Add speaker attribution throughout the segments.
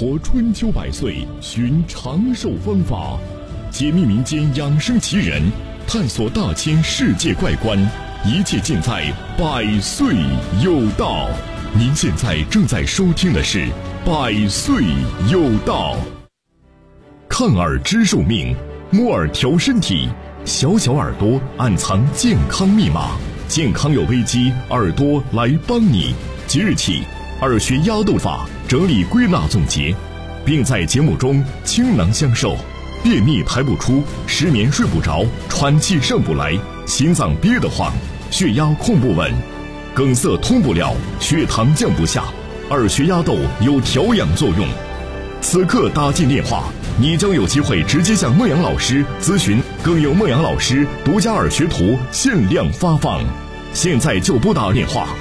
Speaker 1: 活春秋百岁，寻长寿方法，解密民间养生奇人，探索大千世界怪观，一切尽在百岁有道。您现在正在收听的是百岁有道。看耳知寿命，摸耳调身体，小小耳朵暗藏健康密码，健康有危机，耳朵来帮你。即日起，耳穴压豆法整理归纳总结，并在节目中倾囊相授。便秘排不出，失眠睡不着，喘气上不来，心脏憋得慌，血压控不稳，梗塞通不了，血糖降不下，耳穴压豆有调养作用。此刻打进电话，你将有机会直接向孟阳老师咨询，更有孟阳老师独家耳穴图限量发放。现在就拨打电话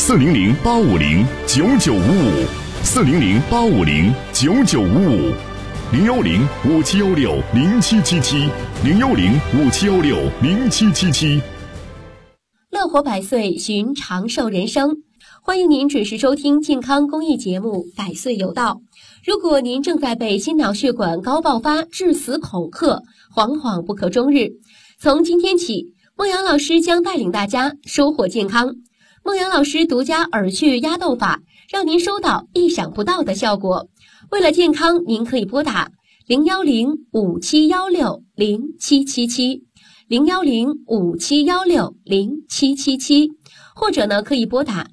Speaker 1: 400-850-9955，400-5716-0777，010-5716-0777。
Speaker 2: 乐活百岁，寻长寿人生。欢迎您准时收听健康公益节目《百岁有道》。如果您正在被心脑血管高爆发致死恐吓，惶惶不可终日，从今天起，孟阳老师将带领大家收获健康。孟阳老师独家耳穴压豆法，让您收到意想不到的效果。为了健康，您可以拨打010-5716-0777，010-5716-0777，或者呢可以拨打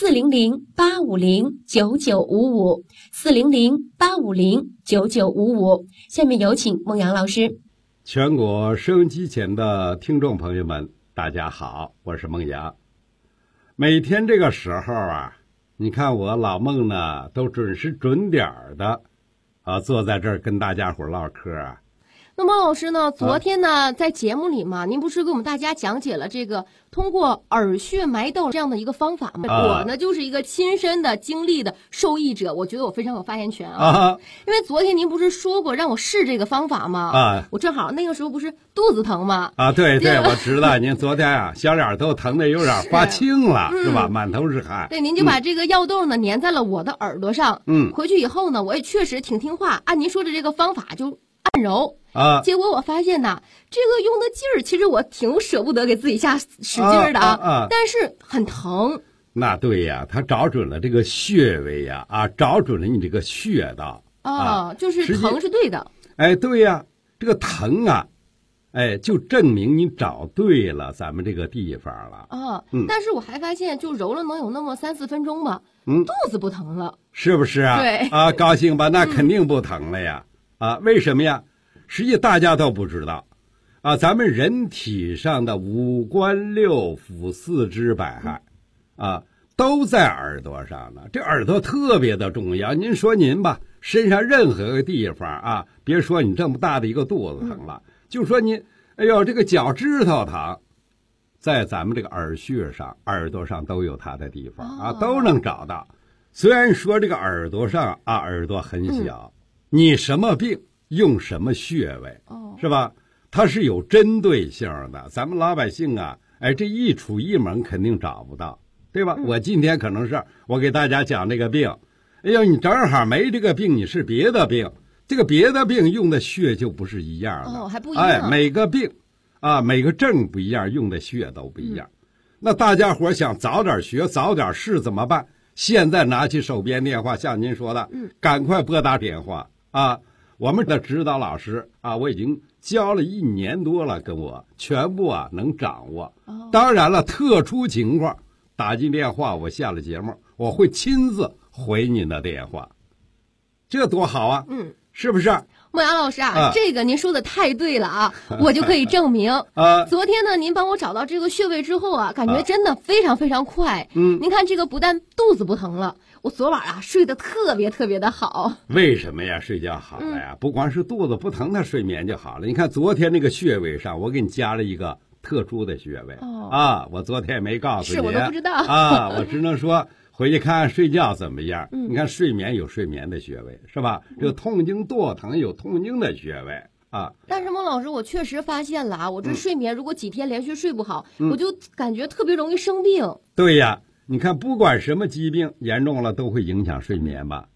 Speaker 2: 400-850-9955，400-850-9955。下面有请孟阳老师。
Speaker 3: 全国收音机前的听众朋友们，大家好，我是孟阳。每天这个时候啊，你看我老孟呢都准时准点的坐在这儿跟大家伙唠嗑啊。
Speaker 4: 那孟老师呢，昨天呢在节目里嘛，您不是给我们大家讲解了这个通过耳穴埋豆这样的一个方法吗？我呢就是一个亲身的经历的受益者，我觉得我非常有发言权啊。因为昨天您不是说过让我试这个方法吗？我正好那个时候不是肚子疼吗？
Speaker 3: 对对，我知道您昨天啊小脸都疼得有点发青了，是吧？满头是汗。
Speaker 4: 对，您就把这个药豆呢粘在了我的耳朵上。回去以后呢，我也确实挺听话，按您说的这个方法就按揉。结果我发现呢，这个用的劲儿，其实我挺舍不得给自己下使劲儿的但是很疼。
Speaker 3: 那对呀，他找准了这个穴位呀，找准了你这个穴道
Speaker 4: 就是疼是对的。
Speaker 3: 对呀，这个疼啊，就证明你找对了咱们这个地方了
Speaker 4: 但是我还发现，就揉了能有那么3-4分钟吧，肚子不疼了，
Speaker 3: 是不是啊？
Speaker 4: 对
Speaker 3: 高兴吧？那肯定不疼了呀。为什么呀？实际大家都不知道咱们人体上的五官六腑四肢百骸都在耳朵上呢。这耳朵特别的重要。您说您吧，身上任何个地方别说你这么大的一个肚子疼了，就说您这个脚趾头疼，在咱们这个耳穴上耳朵上都有它的地方都能找到。虽然说这个耳朵上耳朵很小，你什么病用什么穴位是吧？它是有针对性的。咱们老百姓这一杵一猛肯定找不到，对吧？我今天可能是我给大家讲这个病，你正好没这个病，你是别的病，这个别的病用的穴就不是一样的
Speaker 4: 还不一样
Speaker 3: 每个病每个症不一样，用的穴都不一样那大家伙想早点学早点试怎么办？现在拿起手边电话，像您说的赶快拨打电话我们的指导老师我已经教了1年多了，跟我全部能掌握当然了，特殊情况打进电话，我下了节目我会亲自回您的电话，这多好是不是？
Speaker 4: 孟阳老师这个您说的太对了我就可以证明昨天呢您帮我找到这个穴位之后感觉真的非常非常快您看这个不但肚子不疼了，我昨晚睡得特别特别的好。
Speaker 3: 为什么呀？睡觉好了呀不光是肚子不疼，它睡眠就好了。你看昨天那个穴位上我给你加了一个特殊的穴位我昨天也没告诉你，
Speaker 4: 是我都不知道
Speaker 3: 我只能说回去看看睡觉怎么样你看睡眠有睡眠的穴位是吧？这个痛经堕疼有痛经的穴位
Speaker 4: 但是孟老师，我确实发现了我这睡眠如果几天连续睡不好我就感觉特别容易生病。
Speaker 3: 对呀，你看不管什么疾病严重了都会影响睡眠吧。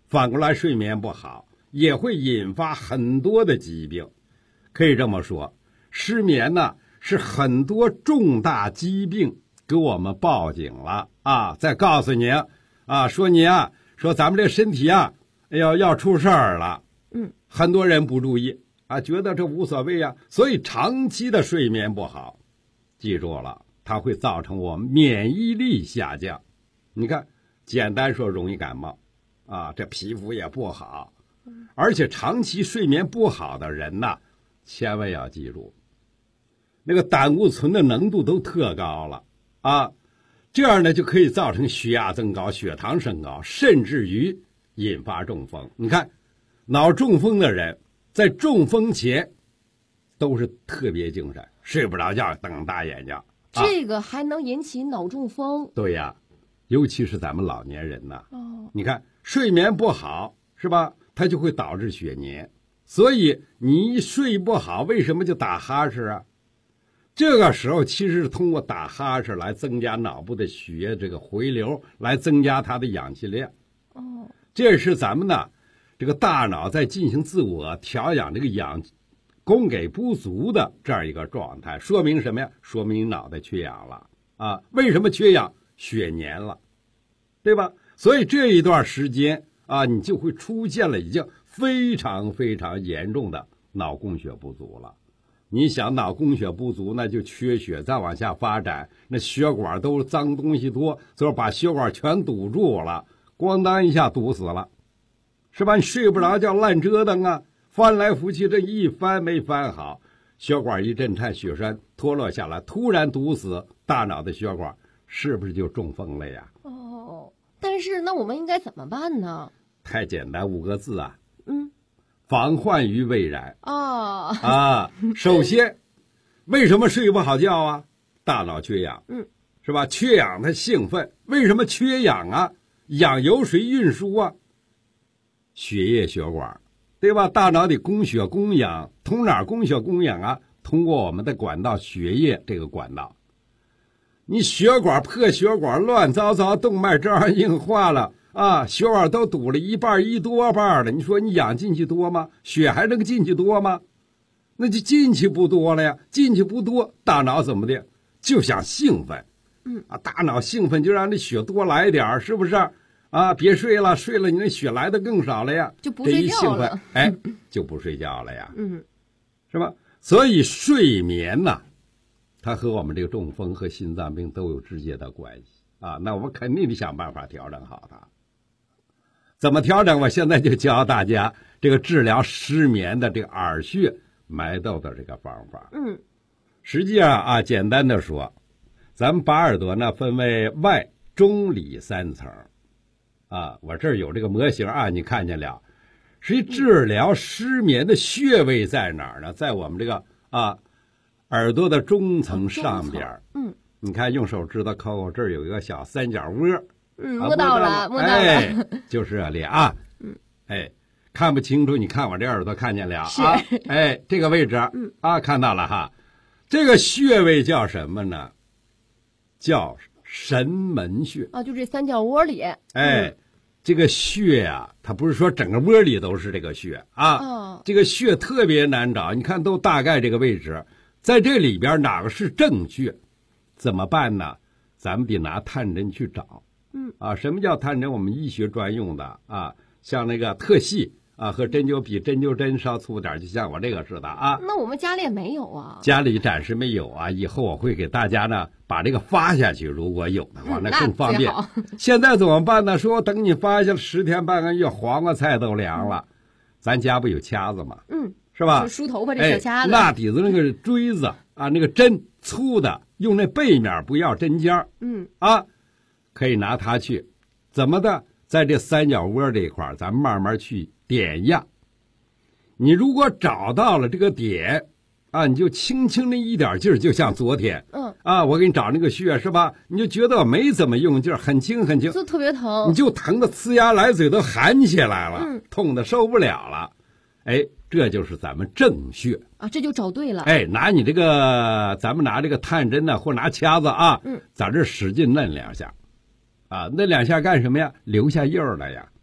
Speaker 3: 反过来睡眠不好也会引发很多的疾病。可以这么说，失眠呢是很多重大疾病给我们报警了啊！再告诉你啊，说你啊，说咱们这身体啊，哎呦要出事儿了。很多人不注意啊，觉得这无所谓啊，所以长期的睡眠不好，记住了，它会造成我们免疫力下降。你看，简单说容易感冒啊，这皮肤也不好，而且长期睡眠不好的人呐，千万要记住，那个胆固醇的浓度都特高了啊，这样呢就可以造成血压增高、血糖升高，甚至于引发中风。你看，脑中风的人在中风前都是特别精神，睡不着觉，瞪大眼睛。
Speaker 4: 这个还能引起脑中风？
Speaker 3: 对呀，尤其是咱们老年人呐。你看睡眠不好是吧？它就会导致血粘，所以你一睡不好，为什么就打哈欠啊？这个时候其实是通过打哈欠来增加脑部的血液这个回流，来增加它的氧气量。这是咱们呢这个大脑在进行自我调养这个氧供给不足的这样一个状态，说明什么呀？说明你脑袋缺氧了啊！为什么缺氧？血粘了，对吧？所以这一段时间啊，你就会出现了已经非常非常严重的脑供血不足了。你想脑供血不足，那就缺血，再往下发展，那血管都脏东西多，最后把血管全堵住了，咣当一下堵死了，是吧？你睡不着觉，乱折腾啊，翻来覆去，这一翻没翻好，血管一震颤，血栓脱落下来，突然堵死大脑的血管，是不是就中风了呀？
Speaker 4: 但是那我们应该怎么办呢？
Speaker 3: 太简单，5个字啊，防患于未然。首先，为什么睡不好觉啊？大脑缺氧，是吧？缺氧它兴奋，为什么缺氧啊？氧由谁运输啊？血液血管，对吧？大脑得供血供氧，通哪儿供血供氧啊？通过我们的管道，血液这个管道。你血管破血管乱糟糟，动脉这样硬化了啊，血管都堵了一半一多半了，你说你氧进去多吗？血还能进去多吗？那就进去不多了呀，进去不多，大脑怎么的？就想兴奋，大脑兴奋就让这血多来点，是不是？啊，别睡了，睡了你那血来的更少了呀，
Speaker 4: 就不睡觉了，
Speaker 3: 就不睡觉了呀，是吧？所以睡眠呐，它和我们这个中风和心脏病都有直接的关系啊。那我们肯定得想办法调整好它。怎么调整？我现在就教大家这个治疗失眠的这个耳穴埋窦的这个方法。实际上啊，简单的说，咱们把耳朵呢分为外、中、里3层。我这儿有这个模型啊，你看见了？实际治疗失眠的穴位在哪儿呢？在我们这个耳朵的中层上边。你看，用手指头抠抠，这儿有一个小三角窝。
Speaker 4: 摸到了，摸到了，
Speaker 3: 就是这里啊。看不清楚，你看我这耳朵看见了啊？这个位置看到了哈。这个穴位叫什么呢？叫神门穴
Speaker 4: 就这三角窝里。
Speaker 3: 这个穴啊，它不是说整个窝里都是这个穴啊。这个穴特别难找，你看都大概这个位置，在这里边哪个是正穴？怎么办呢？咱们得拿探针去找。什么叫探针？我们医学专用的啊，像那个特细和针灸比针灸针稍粗点，就像我这个似的啊。
Speaker 4: 那我们家里也没有啊。
Speaker 3: 家里暂时没有啊，以后我会给大家呢把这个发下去，如果有的话，那更方便。现在怎么办呢？说等你发下10天半个月，黄瓜菜都凉了，咱家不有掐子吗？是吧？
Speaker 4: 梳头发这小掐子，
Speaker 3: 蜡底子那个锥子那个针粗的，用那背面不要针尖可以拿它去，怎么的？在这三角窝这一块，咱们慢慢去点压。你如果找到了这个点你就轻轻的一点劲儿，就像昨天我给你找那个穴是吧？你就觉得没怎么用劲儿，很轻很轻，
Speaker 4: 就特别疼，
Speaker 3: 你就疼的呲牙来嘴都含起来了，痛的受不了了。这就是咱们正穴
Speaker 4: 这就找对了。
Speaker 3: 拿你这个，咱们拿这个探针呢，或拿掐子在这使劲嫩2下。嫩2下干什么呀？留下印儿了呀。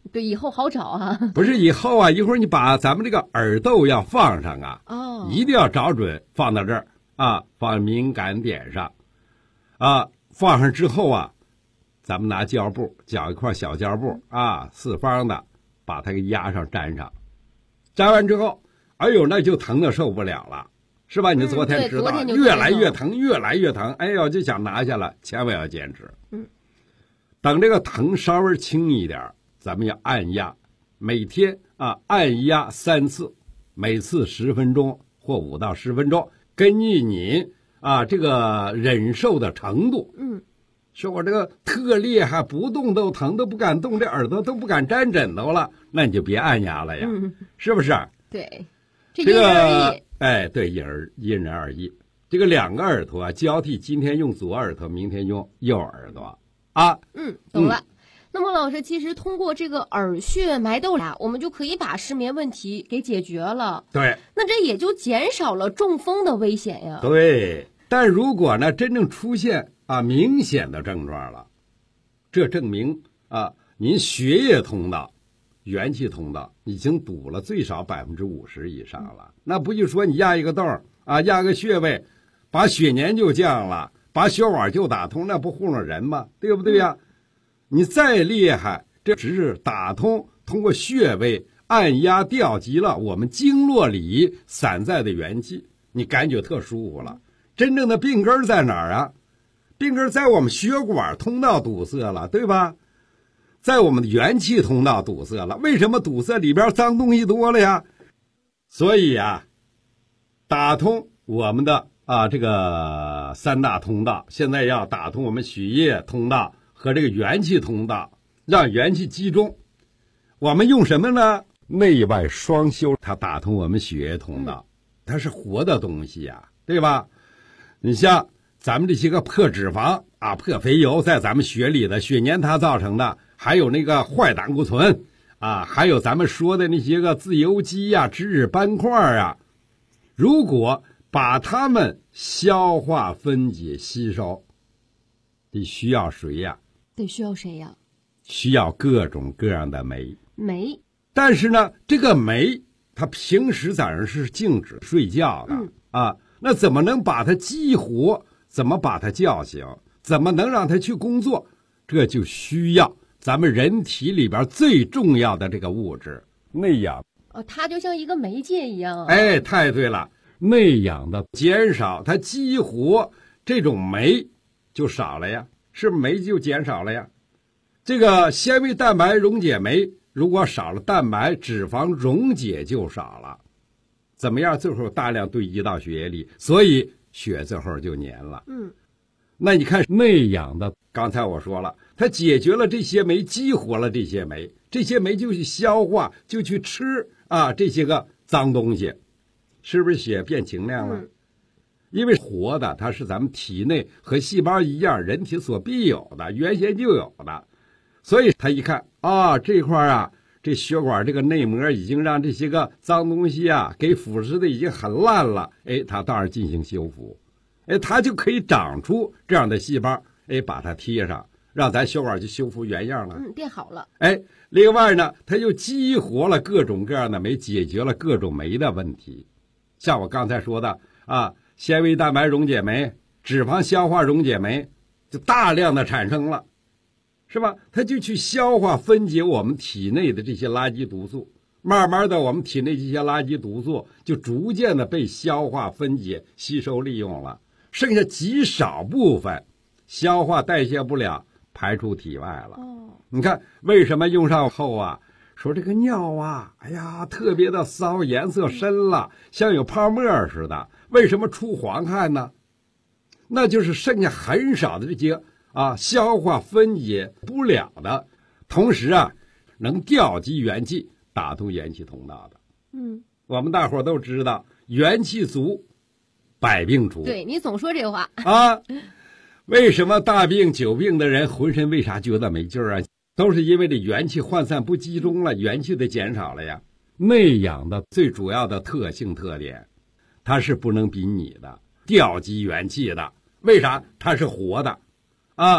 Speaker 4: 对，以后好找啊。
Speaker 3: 不是以后啊，一会儿你把咱们这个耳豆要放上啊，一定要找准放到这儿啊，放敏感点上啊，放上之后啊，咱们拿胶布绞一块小胶布啊，四方的，把它给压上粘上，粘完之后，哎呦，那就疼的受不了了，是吧？你昨天知道，越来越疼，越来越疼，哎呦，就想拿下来，千万要坚持。等这个疼稍微轻一点，咱们要按压，每天啊按压3次，每次10分钟或5到10分钟，根据你啊这个忍受的程度。说我这个特厉害，不动都疼，都不敢动，这耳朵都不敢沾枕头了，那你就别按压了呀，是不是？
Speaker 4: 对，这因人而异。
Speaker 3: 哎，对，因人而异。这个2个耳朵啊交替，今天用左耳朵，明天用右耳朵啊。
Speaker 4: 懂了。那么老师，其实通过这个耳穴埋窦呀，我们就可以把失眠问题给解决了。
Speaker 3: 对，
Speaker 4: 那这也就减少了中风的危险呀。
Speaker 3: 对，但如果呢真正出现明显的症状了，这证明您血液通道、元气通道已经堵了最少50%以上了。那不就说你压一个洞压个穴位，把血粘就降了，把血管就打通，那不糊弄人吗？对不对呀？你再厉害，这只是打通，通过穴位按压调集了我们经络里散在的元气，你感觉特舒服了。真正的病根在哪儿啊？病根在我们血管通道堵塞了，对吧？在我们的元气通道堵塞了。为什么堵塞？里边脏东西多了呀。所以打通我们的这个3大通道，现在要打通我们血液通道和这个元气通道，让元气集中。我们用什么呢？内外双修，它打通我们血液通道，它是活的东西呀，对吧？你像咱们这些个破脂肪破肥油，在咱们血里的血粘它造成的，还有那个坏胆固醇还有咱们说的那些个自由基脂质斑块如果把它们消化分解吸收，得需要谁呀？
Speaker 4: 需要谁呀？
Speaker 3: 需要各种各样的酶。但是呢，这个酶它平时早上是静止睡觉的那怎么能把它激活？怎么把它叫醒？怎么能让它去工作？这就需要咱们人体里边最重要的这个物质内氧。
Speaker 4: 它就像一个媒介一样。
Speaker 3: 哎，太对了，内氧的减少，它激活这种酶就少了呀，是不是酶就减少了呀？这个纤维蛋白溶解酶如果少了，蛋白脂肪溶解就少了，怎么样？最后大量堆积到血液里，所以血最后就粘了。那你看内氧的，刚才我说了，它解决了这些酶，激活了这些酶，这些酶就去消化，就去吃这些个脏东西，是不是血变清亮了？因为活的它是咱们体内和细胞一样，人体所必有的，原先就有的，所以他一看这块这血管这个内膜已经让这些个脏东西给腐蚀的已经很烂了，它当然进行修复，它就可以长出这样的细胞，把它贴上，让咱血管就修复原样了，
Speaker 4: 变好了。
Speaker 3: 另外呢，它又激活了各种各样的酶，解决了各种酶的问题。像我刚才说的纤维蛋白溶解酶、脂肪消化溶解酶就大量的产生了，是吧？它就去消化分解我们体内的这些垃圾毒素，慢慢的我们体内这些垃圾毒素就逐渐的被消化分解吸收利用了，剩下极少部分消化代谢不了，排出体外了。你看为什么用上后说这个尿特别的骚，颜色深了，像有泡沫似的，为什么出黄汗呢？那就是剩下很少的这些消化分解不了的，同时能调集元气，打通元气通道的。我们大伙都知道，元气足，百病除。
Speaker 4: 对，你总说这话
Speaker 3: 为什么大病久病的人浑身为啥觉得没劲儿都是因为这元气涣散不集中了，元气的减少了呀。内养的最主要的特点，它是不能比拟的，调集元气的。为啥？它是活的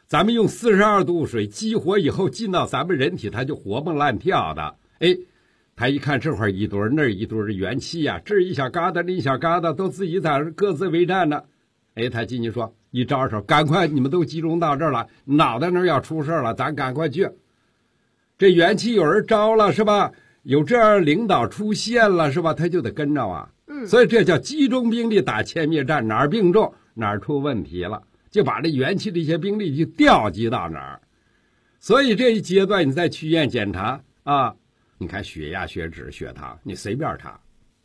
Speaker 3: 咱们用42度水激活以后进到咱们人体，它就活蹦乱跳的。哎，他一看这块一堆那一堆的元气呀，这一小疙瘩那一小疙瘩都自己在各自为战呢。哎，他进去说一招手，赶快你们都集中到这儿了，脑袋那儿要出事了，咱赶快去。这元气有人招了是吧？有这样领导出现了是吧？他就得跟着啊。所以这叫集中兵力打歼灭战，哪儿病重哪儿出问题了，就把这元气这些兵力就调集到哪儿。所以这一阶段你再去医院检查啊，你看血压、血脂、血糖，你随便查。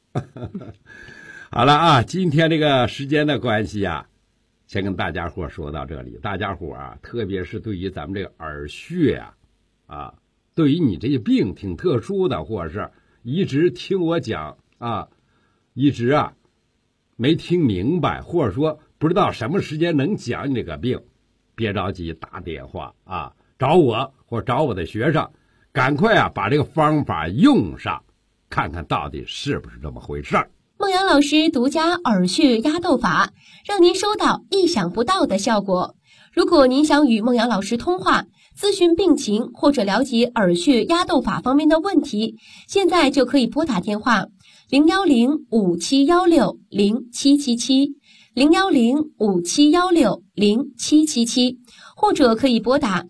Speaker 3: 好了啊，今天这个时间的关系啊，先跟大家伙说到这里。大家伙啊，特别是对于咱们这个耳穴啊，对于你这些病挺特殊的，或者是一直听我讲啊，一直没听明白，或者说不知道什么时间能讲你这个病，别着急打电话啊，找我或找我的学生，赶快把这个方法用上，看看到底是不是这么回事儿。
Speaker 2: 孟阳老师独家耳穴压豆法，让您收到意想不到的效果。如果您想与孟阳老师通话，咨询病情或者了解耳穴压豆法方面的问题，现在就可以拨打电话01057160777，01057160777，或者可以拨打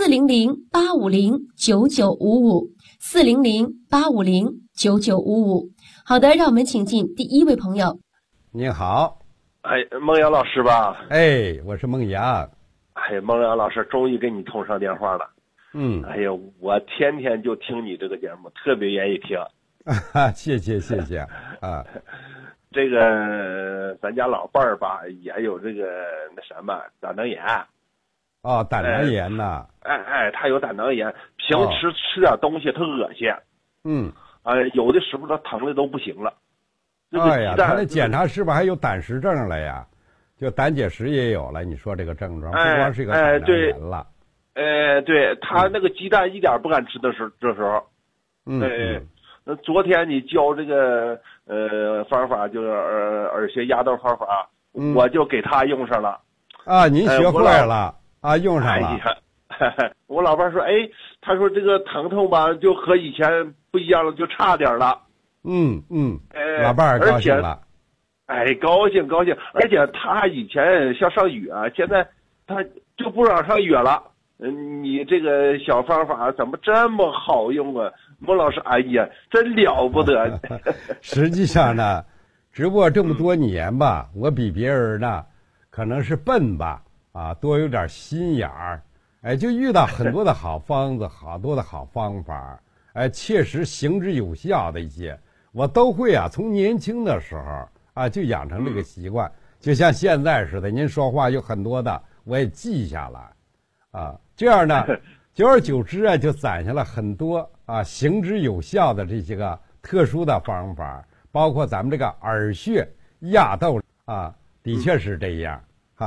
Speaker 2: 400-850-9955，400-850-9955。好的，让我们请进第一位朋友。
Speaker 3: 你好。
Speaker 5: 哎，孟阳老师吧？
Speaker 3: 哎，我是孟阳。
Speaker 5: 哎，孟阳老师终于给你通上电话了。哎呀，我天天就听你这个节目，特别愿意听。
Speaker 3: 谢谢啊。
Speaker 5: 这个咱家老伴儿吧，也有这个那什么胆囊炎。
Speaker 3: 哦，胆囊炎呐。
Speaker 5: 他有胆囊炎，平时吃点东西他恶心。有的时候他疼的都不行了。
Speaker 3: 哎呀，他那检查是不是还有胆石症了呀？就胆结石也有了。你说这个症状不光是一个胆囊炎了。
Speaker 5: 对，他那个鸡蛋一点不敢吃的时候，这时候。昨天你教这个方法，就是耳穴压豆方法，我就给他用上了。
Speaker 3: 啊，您学会了用上了。
Speaker 5: 我老伴说，他说这个疼痛吧，就和以前不一样了，就差点了。
Speaker 3: 老伴儿高兴了。
Speaker 5: 高兴，而且他以前像上学现在他就不让上学了。你这个小方法怎么这么好用啊？孟老师，哎呀，真了不得。
Speaker 3: 实际上呢，只不过这么多年吧，我比别人呢可能是笨吧，多有点心眼儿，就遇到很多的好方子，好多的好方法，切实行之有效的一些，我都会从年轻的时候就养成这个习惯，就像现在似的，您说话有很多的我也记下来。这样呢，久而久之就攒下了很多行之有效的这些个特殊的方法，包括咱们这个耳穴压豆的确是这样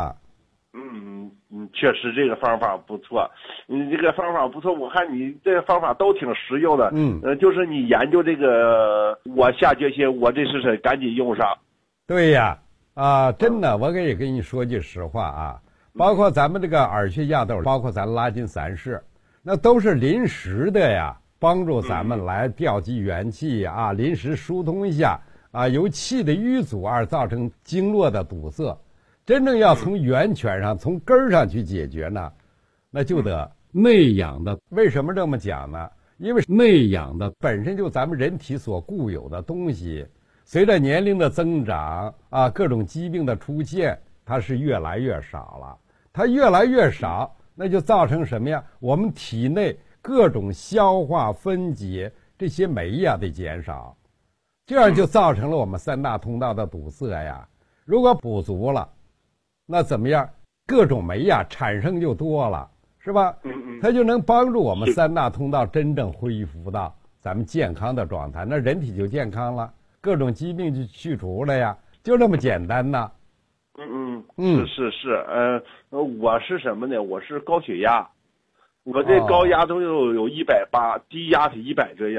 Speaker 5: 确实这个方法不错，你这个方法不错，我看你这个方法都挺实用的。就是你研究这个，我下决心，我这是赶紧用上。
Speaker 3: 对呀，真的，我也跟你说句实话包括咱们这个耳穴压豆，包括咱拉筋散式，那都是临时的呀，帮助咱们来调集元气临时疏通一下由气的淤阻而造成经络的堵塞。真正要从源泉上、从根儿上去解决呢，那就得内养的。为什么这么讲呢？因为内养的本身就咱们人体所固有的东西，随着年龄的增长各种疾病的出现，它是越来越少了。它越来越少，那就造成什么呀？我们体内各种消化分解这些酶得减少，这样就造成了我们三大通道的堵塞呀。如果补足了，那怎么样？各种酶产生就多了，是吧？它就能帮助我们三大通道真正恢复到咱们健康的状态，那人体就健康了，各种疾病就去除了呀，就这么简单呐。
Speaker 5: 是，我是什么呢？我是高血压，我这高压都有180，低压是100这样。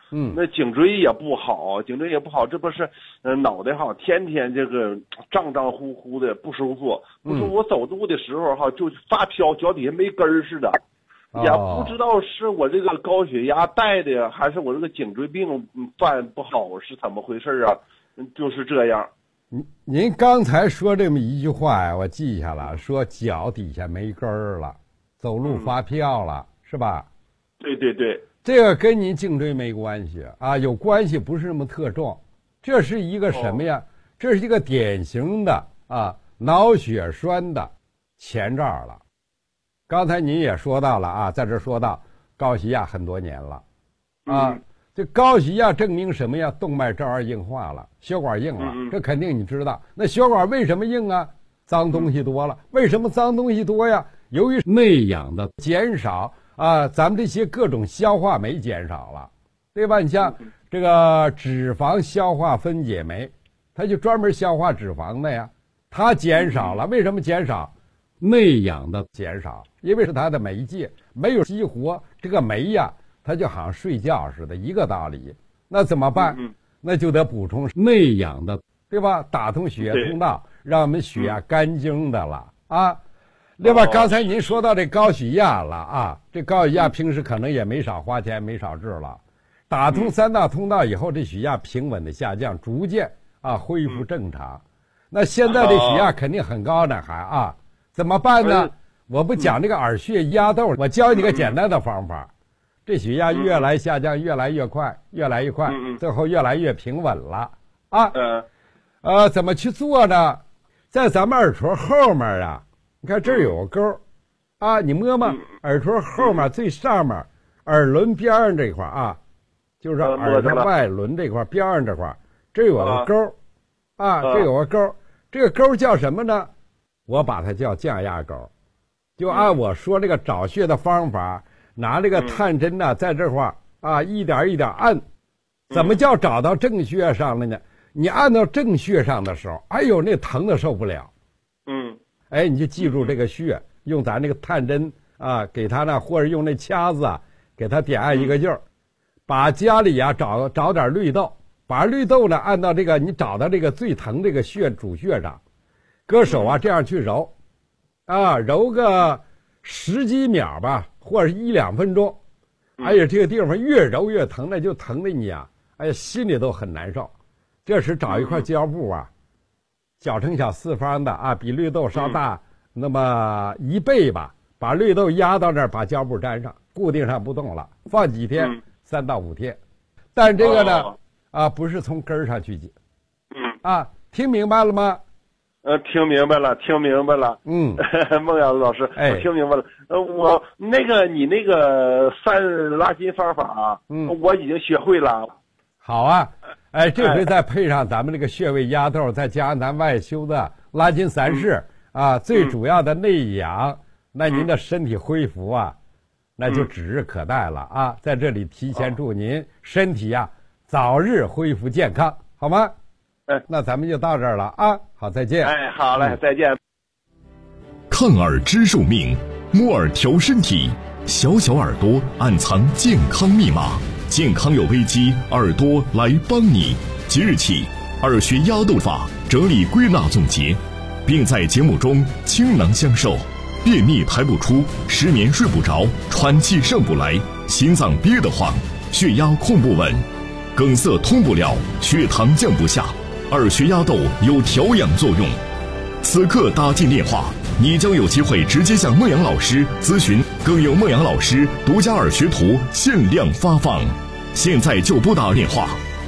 Speaker 5: 那颈椎也不好，这不是脑袋哈，天天这个胀胀乎乎的不舒服，我走路的时候哈就发飘，脚底下没根儿似的，也不知道是我这个高血压带的，还是我这个颈椎病犯不好，是怎么回事啊？就是这样。
Speaker 3: 您刚才说这么一句话呀，我记下了，说脚底下没根儿了，走路发飘了，是吧？
Speaker 5: 对对对，
Speaker 3: 这个跟您颈椎没关系啊，有关系不是那么特重。这是一个什么呀？这是一个典型的脑血栓的前兆了。刚才您也说到了啊，在这说到高血压很多年了啊。这高血压证明什么呀？动脉粥样硬化了，血管硬了，这肯定你知道。那血管为什么硬啊？脏东西多了。为什么脏东西多呀？由于内氧的减少啊，咱们这些各种消化酶减少了，对吧？你像这个脂肪消化分解酶，它就专门消化脂肪的呀，它减少了。为什么减少？内氧的减少，因为是它的媒介没有激活这个酶呀。他就好像睡觉似的，一个道理。那怎么办？那就得补充内氧的，对吧？打通血液通道，让我们血压干净的了啊。另外，刚才您说到这高血压了啊，这高血压平时可能也没少花钱，没少治了。打通3大通道以后，这血压平稳的下降，逐渐恢复正常。那现在这血压肯定很高呢，还怎么办呢？我不讲这个耳穴压豆，我教你个简单的方法。这血压越来下降，越来越快，越来越快，最后越来越平稳了啊。怎么去做呢？在咱们耳垂后面啊，你看这儿有个沟啊，你摸摸耳垂后面最上面耳轮边上这块啊，就是耳朵外轮这块边上这块，这有个沟这有个沟，这个沟叫什么呢？我把它叫降压沟。就按我说这个找穴的方法。拿这个探针呢，在这块一点一点按，怎么叫找到正穴上了呢？你按到正穴上的时候，哎呦，那疼的受不了。你就记住这个穴，用咱这个探针给它呢，或者用那掐子给它点按一个劲儿，把家里找点绿豆，把绿豆呢按到这个你找到这个最疼这个穴主穴上，搁手这样去揉，揉个10几秒吧。或者1-2分钟，哎呀，这个地方越揉越疼，那就疼的你心里都很难受。这时找一块胶布绞成小四方的比绿豆稍大那么1倍吧，把绿豆压到那儿，把胶布粘上，固定上不动了，放几天，3到5天。但这个呢，不是从根儿上去解。听明白了吗？
Speaker 5: 听明白了。孟阳老师，我听明白了。我你那个3拉筋方法我已经学会了。
Speaker 3: 好啊，这回再配上咱们这个穴位压豆，再加上咱外修的拉筋3式最主要的内养，那您的身体恢复那就指日可待了在这里提前祝您身体早日恢复健康，好吗？那咱们就到这儿了好，再见。
Speaker 5: 好嘞，再见。
Speaker 1: 看耳知寿命，摸耳调身体，小小耳朵暗藏健康密码，健康有危机，耳朵来帮你。即日起，耳穴压豆法整理归纳总结，并在节目中倾囊相授。便秘排不出，失眠睡不着，喘气上不来，心脏憋得慌，血压控不稳，梗塞通不了，血糖降不下。耳穴压豆有调养作用，此刻打进电话，你将有机会直接向孟阳老师咨询，更有孟阳老师独家耳穴图限量发放。现在就拨打电话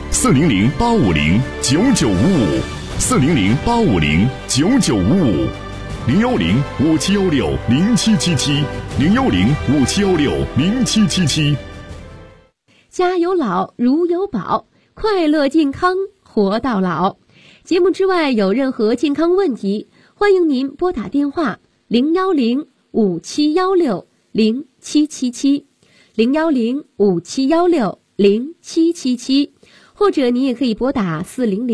Speaker 2: 400-551-9955，400-5716-0777，010-5716-0777。家有老，如有宝，快乐健康活到老。节目之外有任何健康问题，欢迎您拨打电话010-5716-0777，010-5716-0777，或者您也可以拨打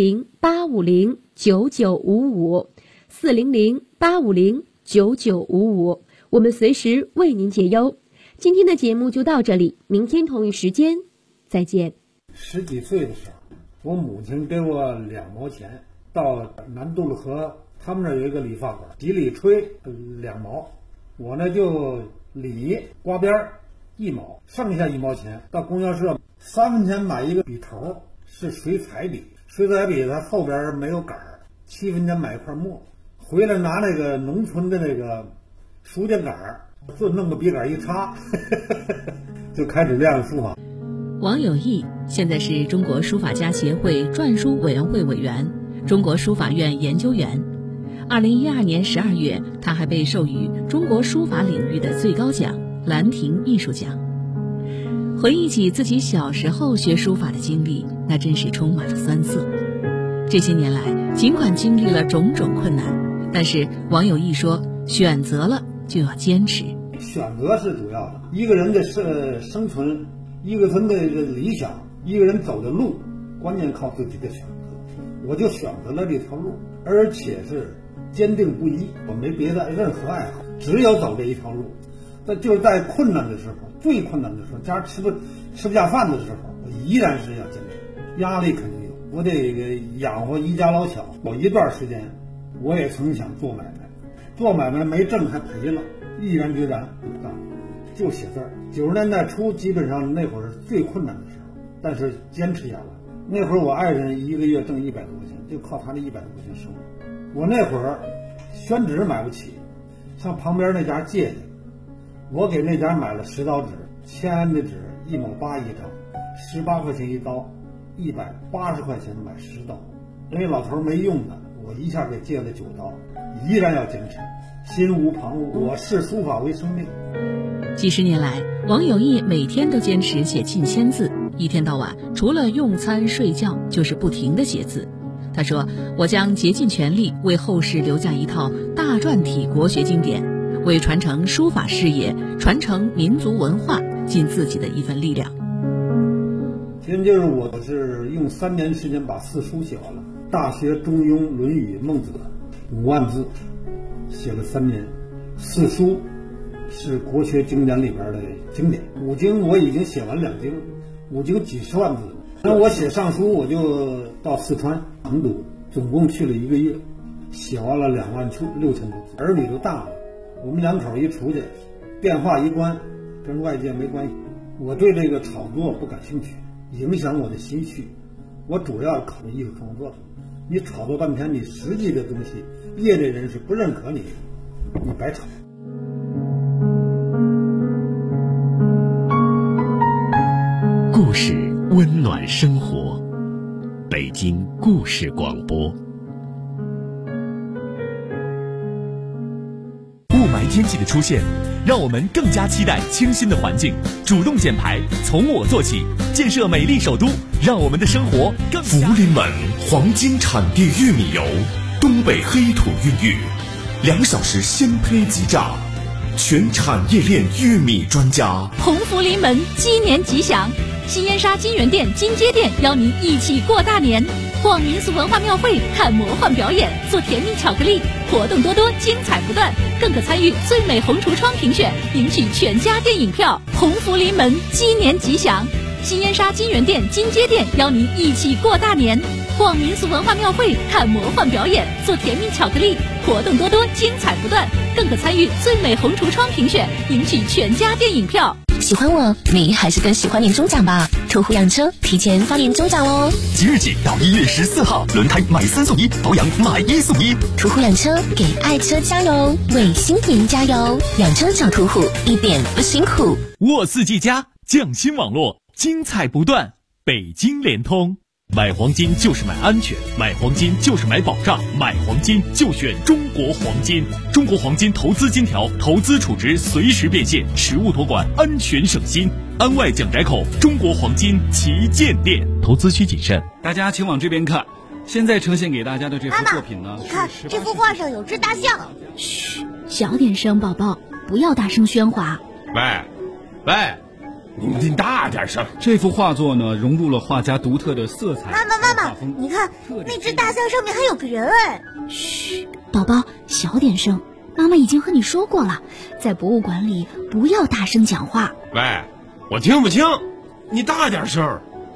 Speaker 2: 400-850-9955，400-850-9955，我们随时为您解忧。今天的节目就到这里，明天同一时间再见。
Speaker 6: 10几岁的时候，我母亲给我2毛钱，到南渡路河他们那有一个理发馆，洗理吹2毛，我呢就理刮边1毛，剩下1毛钱到供销社3分钱买一个笔头，是水彩笔，水彩笔它后边没有杆儿，7分钱买一块墨，回来拿那个农村的那个书架杆儿，就弄个笔杆一插就开始练书法。
Speaker 7: 王有义现在是中国书法家协会篆书委员会委员、中国书法院研究员。2012年12月，他还被授予中国书法领域的最高奖兰亭艺术奖。回忆起自己小时候学书法的经历，那真是充满了酸涩。这些年来，尽管经历了种种困难，但是王有义说，选择了就要坚持。
Speaker 6: 选择是主要的，一个人的生存，一个人的理想，一个人走的路，关键靠自己的选择。我就选择了这条路，而且是坚定不移，我没别的任何爱好，只有走这一条路。但就是在困难的时候，最困难的时候，家吃不下饭的时候，我依然是要坚持。压力肯定有，我得养活一家老小。有一段时间，我也曾想做买卖，做买卖没挣还赔了，毅然决然不干，就写字儿。90年代初，基本上那会儿是最困难的时候，但是坚持下来。那会儿我爱人一个月挣100多块钱，就靠他的100多块钱生活。我那会儿宣纸买不起，向旁边那家借去，我给那家买了10刀纸，签的纸1毛8一张，18块钱一刀，180块钱买10刀。人家老头没用的，我一下给借了9刀，依然要坚持，心无旁骛，我视书法为生命。
Speaker 7: 几十年来，王有义每天都坚持写近1000字，一天到晚除了用餐睡觉就是不停地写字。他说，我将竭尽全力为后世留下一套大篆体国学经典，为传承书法事业、传承民族文化尽自己的一份力量。
Speaker 6: 其实就是我是用3年时间把4书写完了，《大学》《中庸》《论语》《孟子》5万字，写了3年。4书是国学经典里边的经典，5经我已经写完2经，5经几十万字。那我写上书，我就到四川成都，总共去了1个月，写完了26000多字。儿女都大了，我们2口一出去，电话一关，跟外界没关系。我对这个炒作不感兴趣，影响我的心绪。我主要考虑艺术创作。你炒作半天，你实际的东西，业内人士不认可你，你白炒。
Speaker 1: 故事温暖生活，北京故事广播。雾霾天气的出现，让我们更加期待清新的环境，主动减排，从我做起，建设美丽首都，让我们的生活更加。福临门黄金产地玉米油，东北黑土孕育，2小时鲜胚即榨，全产业链玉米专家。
Speaker 8: 鸿福临门，鸡年吉祥！西燕沙金源店、金街店邀您一起过大年，逛民俗文化庙会，看魔幻表演，做甜蜜巧克力，活动多多，精彩不断，更可参与最美红橱窗评选，赢取全家电影票。鸿福临门，鸡年吉祥！西燕沙金源店、金街店邀您一起过大年，逛民俗文化庙会，看魔幻表演，做甜蜜巧克力，活动多多，精彩不断，更可参与最美红橱窗评选，赢取全家电影票。
Speaker 2: 喜欢我，你还是更喜欢年终奖吧？途虎养车提前发年终奖哦！
Speaker 1: 即日起到1月14号，轮胎买3送1，保养买1送1。
Speaker 2: 途虎养车给爱车加油，为新年加油！养车找途虎，一点不辛苦。
Speaker 1: 沃4G+匠心网络，精彩不断。北京联通。买黄金就是买安全，买黄金就是买保障，买黄金就选中国黄金。中国黄金投资金条，投资储值随时变现，实物托管，安全省心。安外蒋宅口中国黄金旗舰店。投资需谨慎。
Speaker 9: 大家请往这边看，现在呈现给大家的这幅作品呢，
Speaker 10: 你看这幅画上有只大象。
Speaker 8: 嘘，小点声，宝宝，不要大声喧哗。
Speaker 11: 喂，你大点声！
Speaker 9: 这幅画作呢，融入了画家独特的色彩。
Speaker 10: 妈妈，你看那只大象上面还有个人哎！
Speaker 8: 嘘，宝宝，小点声。妈妈已经和你说过了，在博物馆里不要大声讲话。
Speaker 11: 喂，我听不清，你大点声。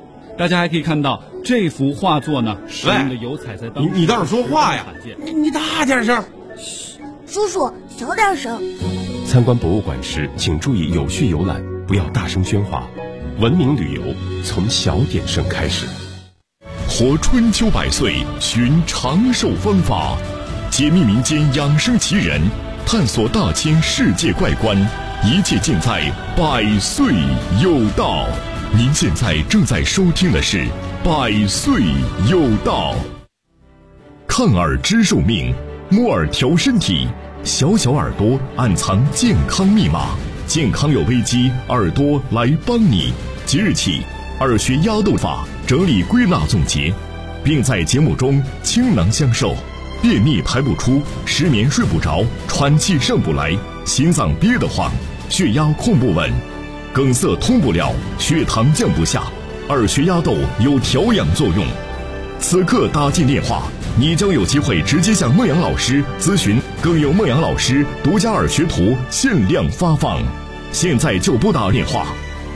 Speaker 9: 大家还可以看到这幅画作呢，使用的油彩在当
Speaker 11: 你倒是说话呀！你大点声。
Speaker 10: 叔叔，小点声。
Speaker 12: 参观博物馆时，请注意有序游览，不要大声喧哗。文明旅游从小点声开始。
Speaker 1: 活春秋百岁，寻长寿方法，解密民间养生奇人，探索大千世界怪观，一切尽在百岁有道。您现在正在收听的是百岁有道。看耳知寿命，摸耳调身体，小小耳朵暗藏健康密码，健康有危机，耳朵来帮你。即日起，耳穴压豆法整理归纳总结，并在节目中倾囊相授。便秘排不出，失眠睡不着，喘气上不来，心脏憋得慌，血压控不稳，梗塞通不了，血糖降不下，耳穴压豆有调养作用。此刻打进电话，你将有机会直接向孟阳老师咨询，更有孟阳老师独家耳穴图限量发放。现在就拨打电话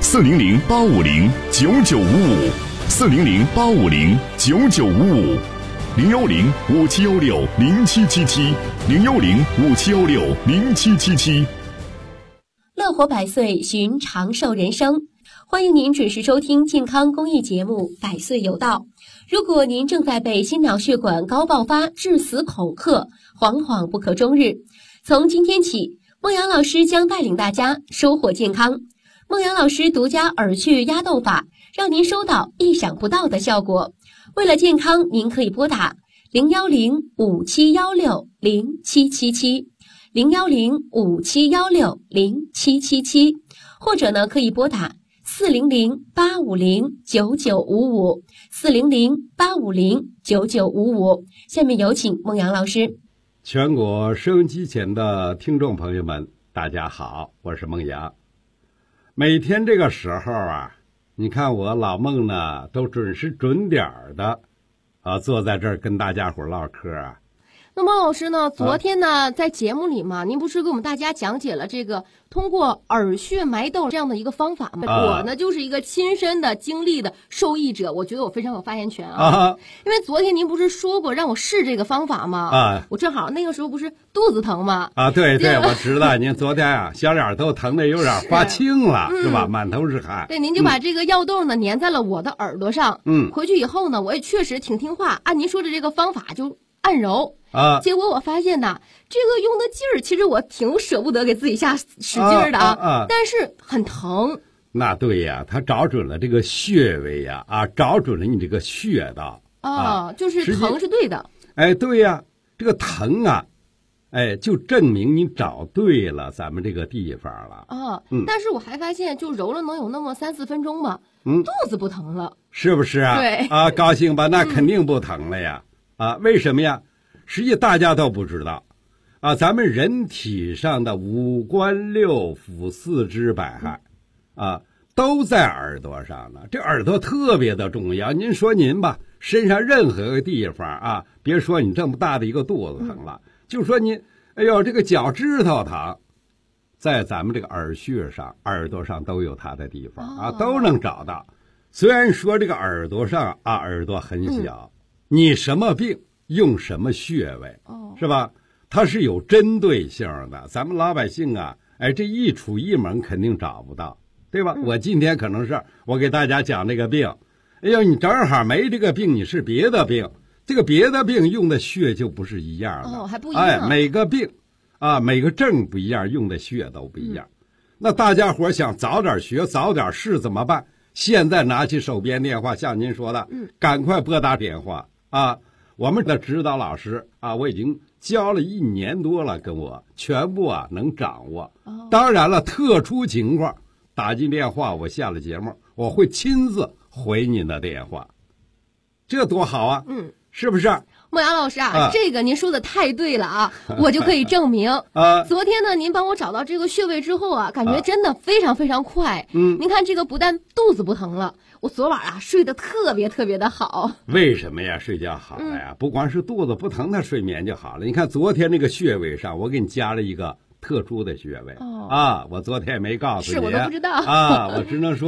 Speaker 1: ，400-8550-9955，400-5716-0777，010-5716-0777。
Speaker 2: 乐活百岁，寻长寿人生。欢迎您准时收听健康公益节目《百岁有道》。如果您正在被心脑血管高爆发致死恐吓，惶惶不可终日，从今天起，孟阳老师将带领大家收获健康。孟阳老师独家耳穴压豆法，让您收到意想不到的效果。为了健康，您可以拨打010-5716-0777，010-5716-0777，或者呢可以拨打400-850-9955，400-850-9955。下面有请孟阳老师。
Speaker 3: 全国收音机前的听众朋友们，大家好，我是孟阳。每天这个时候啊，你看我老孟呢，都准时准点的坐在这儿跟大家伙唠嗑啊。
Speaker 4: 那孟老师呢，昨天呢，在节目里嘛，您不是给我们大家讲解了这个通过耳穴埋豆这样的一个方法吗？我呢就是一个亲身的经历的受益者，我觉得我非常有发言权啊。因为昨天您不是说过让我试这个方法吗？我正好那个时候不是肚子疼吗？
Speaker 3: 对对，我知道您昨天啊，小脸都疼得有点发青了，是吧？满头是汗。
Speaker 4: 对，您就把这个药豆呢粘在了我的耳朵上。回去以后呢，我也确实挺听话，按您说的这个方法就按揉。结果我发现呢，这个用的劲儿，其实我挺舍不得给自己下使劲儿的但是很疼。
Speaker 3: 那对呀，他找准了这个穴位呀，找准了你这个穴道
Speaker 4: 就是疼是对的。
Speaker 3: 对呀，这个疼啊，就证明你找对了咱们这个地方了
Speaker 4: 但是我还发现，就揉了能有那么3-4分钟吧，肚子不疼了，
Speaker 3: 是不是啊？
Speaker 4: 对
Speaker 3: 高兴吧？那肯定不疼了呀。为什么呀？实际大家都不知道咱们人体上的五官六腑四肢百骸都在耳朵上呢。这耳朵特别的重要。您说您吧，身上任何个地方别说你这么大的一个肚子疼了，就说您这个脚趾头疼，在咱们这个耳穴上、耳朵上都有它的地方都能找到。虽然说这个耳朵上耳朵很小，你什么病用什么穴位是吧？它是有针对性的。咱们老百姓这一杵一猛肯定找不到，对吧？我今天可能是我给大家讲这个病，你正好没这个病，你是别的病，这个别的病用的穴就不是一样的
Speaker 4: 还不一样。
Speaker 3: 每个病每个症不一样，用的穴都不一样。那大家伙想早点学早点试怎么办？现在拿起手边电话，像您说的赶快拨打电话我们的指导老师我已经教了1年多了，跟我全部能掌握。当然了，特殊情况打进电话，我下了节目，我会亲自回您的电话，这多好啊！是不是？
Speaker 4: 孟阳老师这个您说的太对了我就可以证明昨天呢，您帮我找到这个穴位之后感觉真的非常非常快。您看这个不但肚子不疼了，我昨晚睡得特别特别的好。
Speaker 3: 为什么呀？睡觉好了呀？不光是肚子不疼，它睡眠就好了。你看昨天那个穴位上，我给你加了一个特殊的穴位我昨天没告诉你，
Speaker 4: 是我都不知道
Speaker 3: 我只能说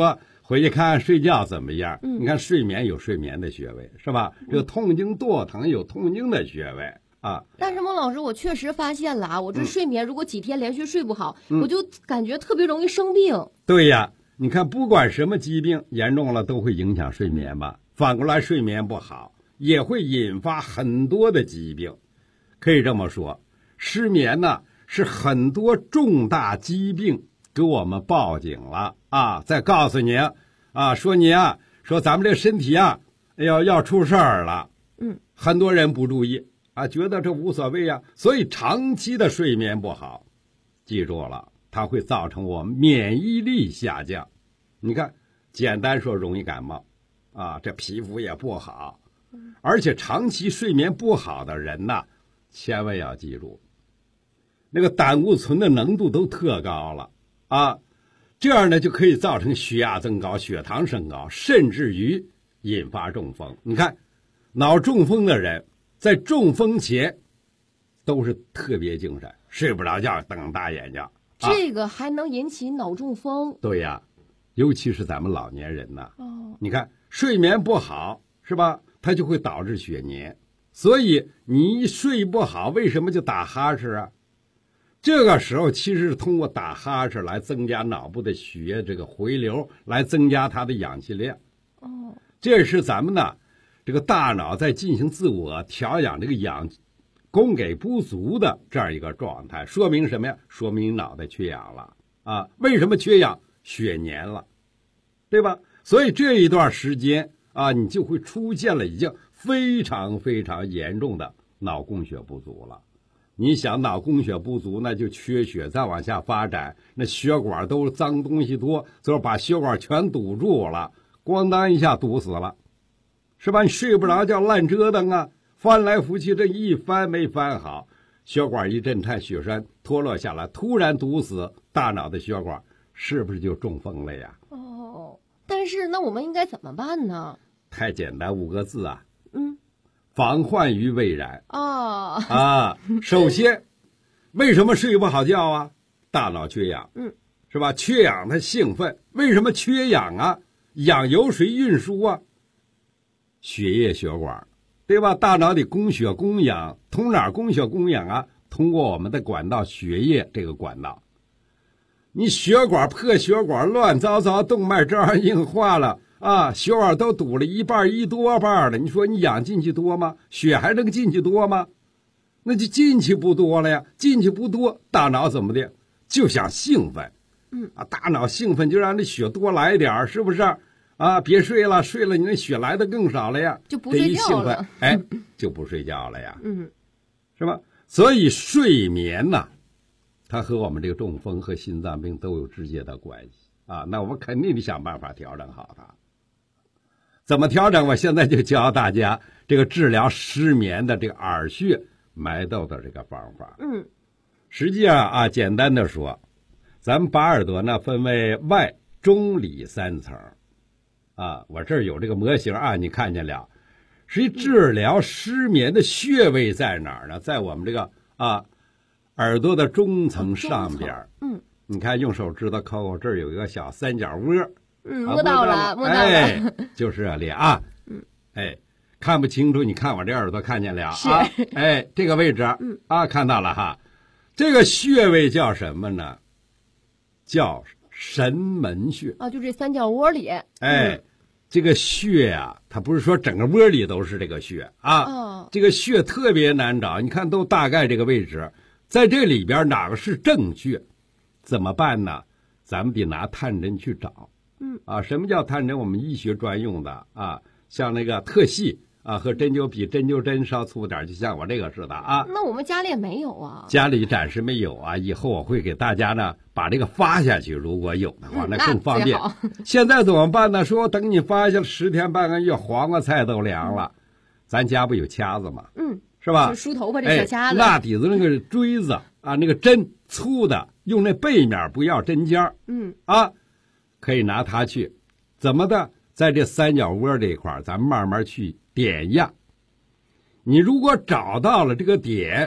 Speaker 3: 回去看看睡觉怎么样。你看睡眠有睡眠的穴位，是吧？这个痛经堕疼有痛经的穴位啊。
Speaker 4: 但是孟老师，我确实发现了啊，我这睡眠如果几天连续睡不好，我就感觉特别容易生病。
Speaker 3: 对呀，你看不管什么疾病严重了都会影响睡眠吧，反过来睡眠不好也会引发很多的疾病。可以这么说，失眠呢是很多重大疾病给我们报警了啊，再告诉你啊，说你啊，说咱们这身体啊，要出事儿了。很多人不注意啊，觉得这无所谓啊，所以长期的睡眠不好，记住了，它会造成我们免疫力下降。你看，简单说容易感冒啊，这皮肤也不好，而且长期睡眠不好的人呐，千万要记住，那个胆固醇的浓度都特高了啊，这样呢就可以造成血压增高、血糖升高，甚至于引发中风。你看，脑中风的人在中风前都是特别精神，睡不着觉，瞪大眼睛。
Speaker 4: 这个还能引起脑中风？
Speaker 3: 对呀，尤其是咱们老年人呢。你看睡眠不好是吧？它就会导致血粘，所以你一睡不好，为什么就打哈欠啊？这个时候其实是通过打哈欠来增加脑部的血液这个回流，来增加它的氧气量。这是咱们呢这个大脑在进行自我调养这个氧供给不足的这样一个状态，说明什么呀？说明脑袋缺氧了啊！为什么缺氧？血粘了，对吧？所以这一段时间啊，你就会出现了已经非常非常严重的脑供血不足了。你想脑供血不足，那就缺血，再往下发展，那血管都是脏东西多，最后把血管全堵住了，咣当一下堵死了，是吧？你睡不着觉，乱折腾啊，翻来覆去，这一翻没翻好，血管一震颤，血栓脱落下来，突然堵死大脑的血管，是不是就中风了呀？
Speaker 4: 但是那我们应该怎么办呢？
Speaker 3: 太简单，5个字啊，防患于未然。首先，为什么睡不好觉啊？大脑缺氧，是吧？缺氧它兴奋，为什么缺氧啊？氧由谁运输啊？血液血管，对吧？大脑得供血供氧，通哪儿供血供氧啊？通过我们的管道，血液这个管道。你血管破血管乱糟糟，动脉这样硬化了啊，血管都堵了一半一多半了，你说你氧进去多吗？血还能进去多吗？那就进去不多了呀，进去不多，大脑怎么的就想兴奋，大脑兴奋就让这血多来点，是不是啊？别睡了，睡了你那血来的更少了呀，
Speaker 4: 就不睡觉了，
Speaker 3: 就不睡觉了呀，是吧？所以睡眠呐，它和我们这个中风和心脏病都有直接的关系啊。那我们肯定得想办法调整好它。怎么调整？我现在就教大家这个治疗失眠的这个耳穴埋窦的这个方法。实际上啊，简单的说，咱们把耳朵呢分为外、中、里3层啊。我这儿有这个模型啊，你看见了。实际治疗失眠的穴位在哪儿呢？在我们这个耳朵的中层上边。你看用手指头抠抠，这儿有一个小三角窝。
Speaker 4: 摸到了，摸到了，
Speaker 3: 就是这里啊。看不清楚，你看我这耳朵看见了啊？这个位置看到了哈。这个穴位叫什么呢？叫神门穴
Speaker 4: 啊，就这三角窝里。
Speaker 3: 这个穴啊，它不是说整个窝里都是这个穴啊。这个穴特别难找，你看都大概这个位置，在这里边哪个是正穴？怎么办呢？咱们得拿探针去找。什么叫探针？我们医学专用的啊，像那个特细啊，和针灸比针灸针稍粗点，就像我这个似的啊。
Speaker 4: 那我们家里也没有啊。
Speaker 3: 家里暂时没有啊，以后我会给大家呢把这个发下去，如果有的话，那更方便。现在怎么办呢？说等你发下10天半个月，黄瓜菜都凉了，咱家不有掐子吗？是吧？
Speaker 4: 梳头发这小掐子，
Speaker 3: 蜡底子那个锥子啊，那个针粗的，用那背面不要针尖可以拿它去，怎么的？在这三角窝这一块，咱们慢慢去点压。你如果找到了这个点，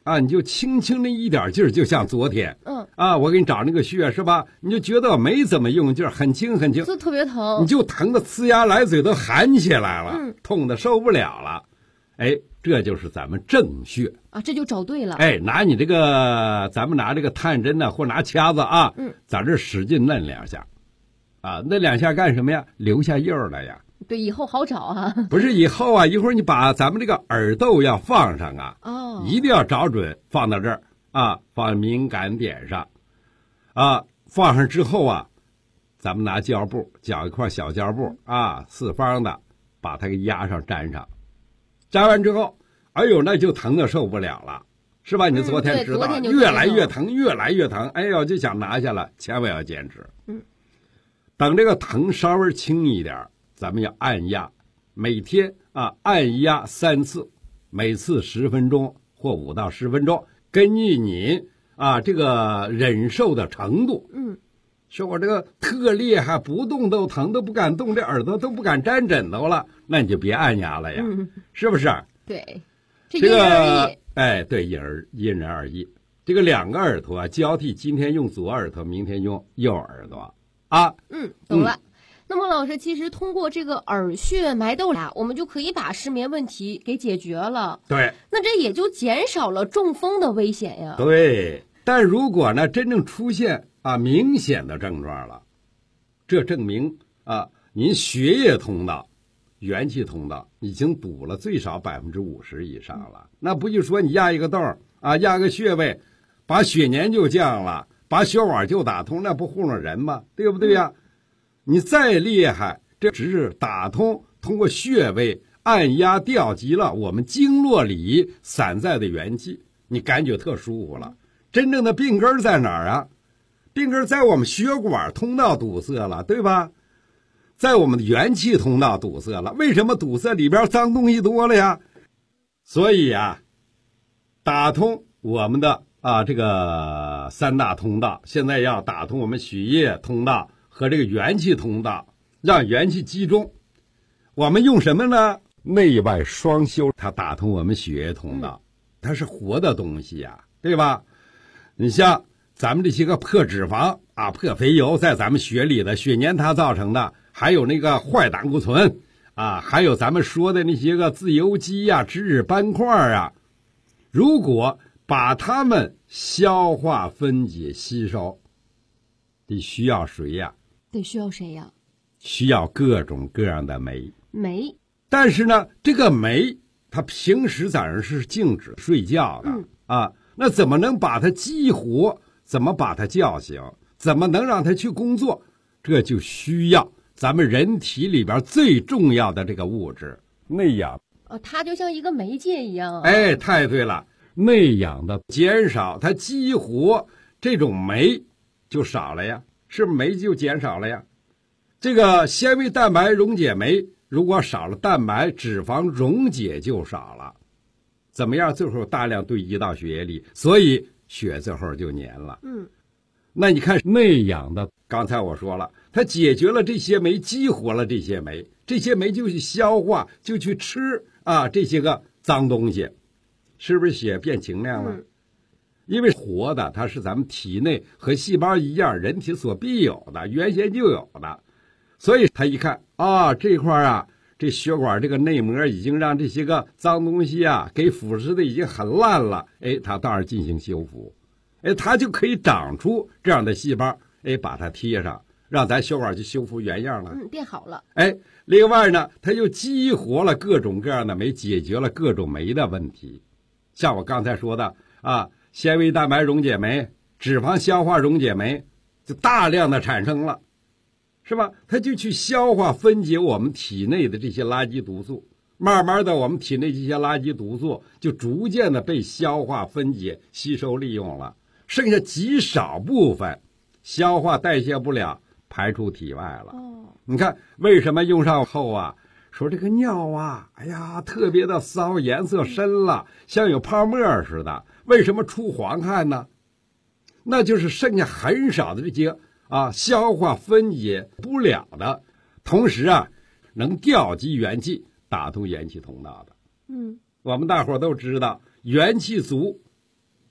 Speaker 3: 啊，你就轻轻的一点劲儿，就像昨天，我给你找那个穴是吧？你就觉得没怎么用劲儿，很轻很轻，
Speaker 4: 就特别疼，
Speaker 3: 你就疼的呲牙来嘴都含起来了，痛的受不了了。哎，这就是咱们正穴
Speaker 4: 啊，这就找对了。
Speaker 3: 哎，拿你这个，咱们拿这个探针呢，或拿掐子啊，在这使劲嫩2下，啊，嫩2下干什么呀？留下印儿来呀。
Speaker 4: 对，以后好找啊。
Speaker 3: 不是以后啊，一会儿你把咱们这个耳豆要放上啊，一定要找准放到这儿啊，放敏感点上，啊，放上之后啊，咱们拿胶布绞一块小胶布啊，4方的，把它给压上粘上。粘完之后，哎呦，那就疼的受不了了，是吧？你昨天知道，越来越疼，越来越疼，哎呦，就想拿下来，千万要坚持。等这个疼稍微轻一点，咱们要按压，每天啊按压3次，每次10分钟或5到10分钟，根据你啊这个忍受的程度。说我这个特厉害，不动都疼，都不敢动，这耳朵都不敢沾枕头了，那你就别按压了呀，是不是？
Speaker 4: 对，这因人而异。
Speaker 3: 哎，对，因人而异。这个2个耳朵啊交替，今天用左耳朵，明天用右耳朵啊。
Speaker 4: 懂了。那么老师，其实通过这个耳穴埋窦呀，我们就可以把失眠问题给解决了。
Speaker 3: 对，
Speaker 4: 那这也就减少了中风的危险呀。
Speaker 3: 对，但如果呢真正出现明显的症状了，这证明啊您血液通道、元气通道已经堵了最少50%以上了。那不就说你压一个洞啊，压个穴位，把血粘就降了，把血管就打通，那不糊弄人吗？对不对呀？你再厉害，这只是打通，通过穴位按压调集了我们经络里散在的元气，你感觉特舒服了。真正的病根在哪儿啊？病根在我们血管通道堵塞了，对吧？在我们的元气通道堵塞了。为什么堵塞？里边脏东西多了呀。所以啊，打通我们的这个3大通道，现在要打通我们血液通道和这个元气通道，让元气集中。我们用什么呢？内外双修，它打通我们血液通道，它是活的东西呀，对吧？你像咱们这些个破脂肪啊、破肥油，在咱们血里的血粘它造成的，还有那个坏胆固醇啊，还有咱们说的那些个自由基啊、脂质斑块啊，如果把它们消化、分解、吸收，得需要谁呀？
Speaker 4: 得需要谁呀？
Speaker 3: 需要各种各样的酶。
Speaker 4: 酶。
Speaker 3: 但是呢，这个酶它平时早上是静止睡觉的那怎么能把它激活？怎么把它叫醒？怎么能让它去工作？这就需要咱们人体里边最重要的这个物质内氧。
Speaker 4: 它就像一个媒介一样。
Speaker 3: 哎，太对了，内氧的减少，它激活这种酶就少了呀，是不是酶就减少了呀？这个纤维蛋白溶解酶如果少了，蛋白脂肪溶解就少了。怎么样？最后大量堆积到血液里，所以血最后就粘了。那你看内氧的，刚才我说了，它解决了这些酶，激活了这些酶，这些酶就去消化，就去吃这些个脏东西，是不是血变清亮了？因为活的，它是咱们体内和细胞一样，人体所必有的，原先就有的，所以他一看这块这血管这个内膜已经让这些个脏东西给腐蚀的已经很烂了，它当然进行修复，它就可以长出这样的细胞，把它贴上，让咱血管就修复原样了，
Speaker 4: 变好了。
Speaker 3: 另外呢，它又激活了各种各样的酶，解决了各种酶的问题，像我刚才说的纤维蛋白溶解酶、脂肪消化溶解酶就大量的产生了。是吧？它就去消化分解我们体内的这些垃圾毒素，慢慢的我们体内这些垃圾毒素就逐渐的被消化分解、吸收利用了，剩下极少部分消化代谢不了，排出体外了。你看为什么用上后说这个尿特别的骚，颜色深了，像有泡沫似的，为什么出黄汗呢？那就是剩下很少的这些消化分解不了的，同时能调集元气，打通元气通道的。我们大伙都知道，元气足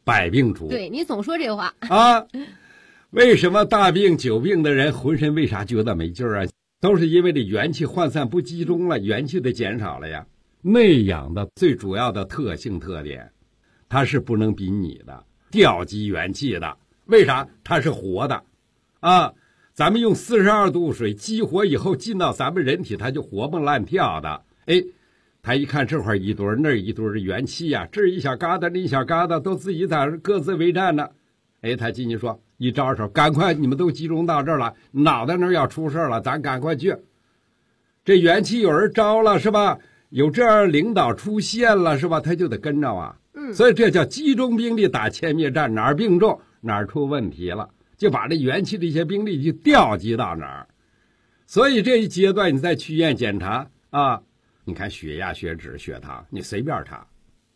Speaker 3: 百病除。
Speaker 4: 对，你总说这话
Speaker 3: 啊。为什么大病久病的人浑身为啥觉得没劲儿啊？都是因为这元气涣散不集中了，元气的减少了呀。内养的最主要的特点，它是不能比拟的，调集元气的。为啥？它是活的啊。咱们用42度水激活以后进到咱们人体，它就活蹦乱跳的。哎，他一看这块一堆那一堆的元气呀，这一小疙瘩那一小疙瘩都自己在各自为战呢。哎，他进去说一招手，赶快你们都集中到这儿了，脑袋那儿要出事了，咱赶快去。这元气有人招了是吧？有这样领导出现了是吧？他就得跟着啊。所以这叫集中兵力打歼灭战，哪儿病重哪儿出问题了，就把这元气这些兵力就调集到哪儿。所以这一阶段你再去医院检查啊，你看血压、血脂、血糖，你随便查。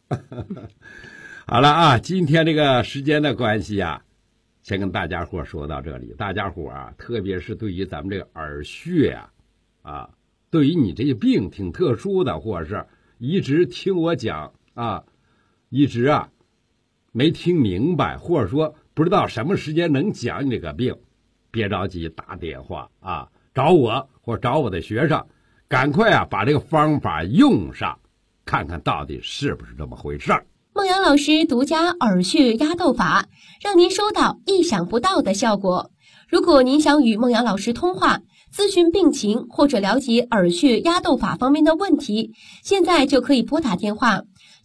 Speaker 3: 好了啊，今天这个时间的关系啊，先跟大家伙说到这里。大家伙啊，特别是对于咱们这个耳穴啊，对于你这个病挺特殊的，或者是一直听我讲啊，一直没听明白，或者说不知道什么时间能讲你这个病，别着急打电话啊，找我或找我的学生，赶快把这个方法用上，看看到底是不是这么回事儿。
Speaker 2: 孟阳老师独家耳穴压豆法，让您收到意想不到的效果。如果您想与孟阳老师通话，咨询病情或者了解耳穴压豆法方面的问题，现在就可以拨打电话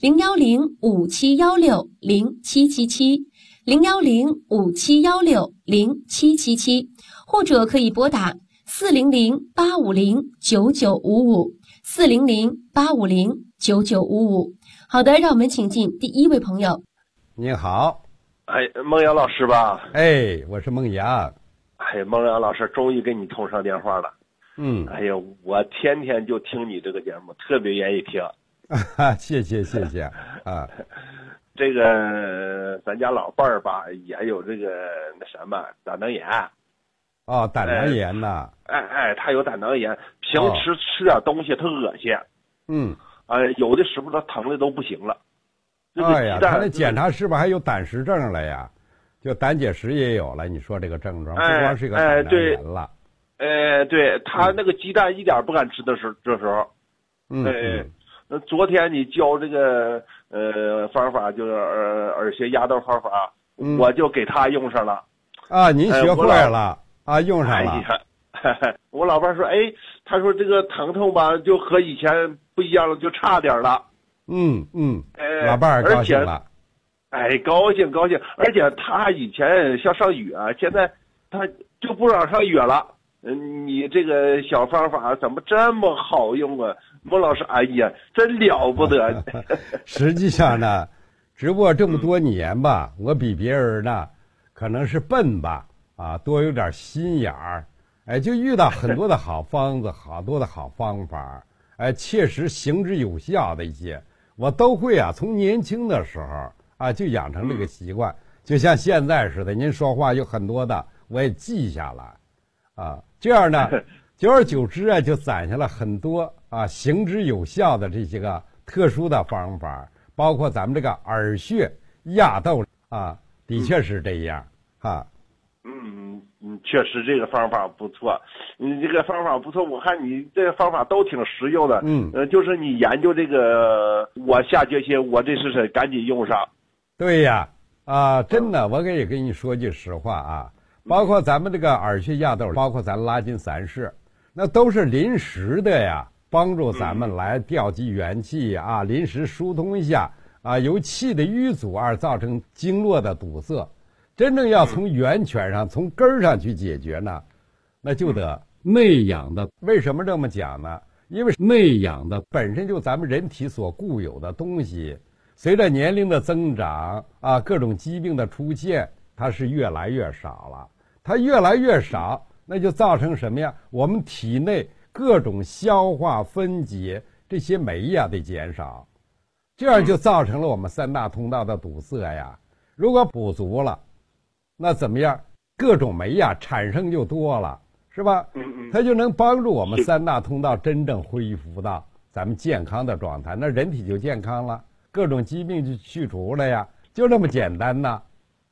Speaker 2: 010-5716-0777 010-5716-0777，或者可以拨打400-850-9955 400-850-9955。好的，让我们请进第一位朋友。
Speaker 3: 你好。
Speaker 5: 哎，孟阳老师吧？
Speaker 3: 哎，我是孟阳。
Speaker 5: 哎，孟阳老师，终于给你通上电话了。哎呀，我天天就听你这个节目，特别愿意听。
Speaker 3: 谢谢啊。
Speaker 5: 这个咱家老伴儿吧，也有这个那什么胆囊炎。
Speaker 3: 哦，胆囊炎呐。
Speaker 5: 他有胆囊炎，平时吃点东西他恶心。有的时候他疼的都不行了。
Speaker 3: 哎呀，他那检查是不是还有胆石症了呀？就胆结石也有了。你说这个症状不光是一个胆囊炎了。
Speaker 5: 对，他那个鸡蛋一点不敢吃的时候，这时候。昨天你教这个方法，就是耳穴压豆方法，我就给他用上了。啊，
Speaker 3: 您学会了啊，用上了。
Speaker 5: 我老伴说，他说这个疼痛吧，就和以前不一样了，就差点了。
Speaker 3: 老伴儿高兴了。
Speaker 5: 高兴。而且他以前像上学，现在他就不让上学了。你这个小方法怎么这么好用啊？孟老师，哎呀，真了不得。
Speaker 3: 实际上呢，直播这么多年吧，我比别人呢可能是笨吧，多有点心眼儿。就遇到很多的好方子，好多的好方法，切实行之有效的一些，我都会从年轻的时候就养成这个习惯，就像现在似的，您说话有很多的我也记下来，这样呢，久而久之就攒下了很多行之有效的这些个特殊的方法，包括咱们这个耳穴压豆的确是这样
Speaker 5: 确实这个方法不错，你这个方法不错，我看你这个方法都挺实用的。就是你研究这个，我下决心，我这是赶紧用上。
Speaker 3: 对呀，真的，我也跟你说句实话包括咱们这个耳穴压豆，包括咱拉筋散式，那都是临时的呀，帮助咱们来调集元气临时疏通一下由气的淤阻而造成经络的堵塞。真正要从源泉上、从根儿上去解决呢，那就得内养的。为什么这么讲呢？因为内养的本身就咱们人体所固有的东西，随着年龄的增长各种疾病的出现，它是越来越少了。它越来越少，那就造成什么呀？我们体内各种消化分解这些酶得减少，这样就造成了我们三大通道的堵塞呀。如果补足了，那怎么样？各种酶产生就多了，是吧？它就能帮助我们三大通道真正恢复到咱们健康的状态，那人体就健康了，各种疾病就去除了呀， 就这么简单呐。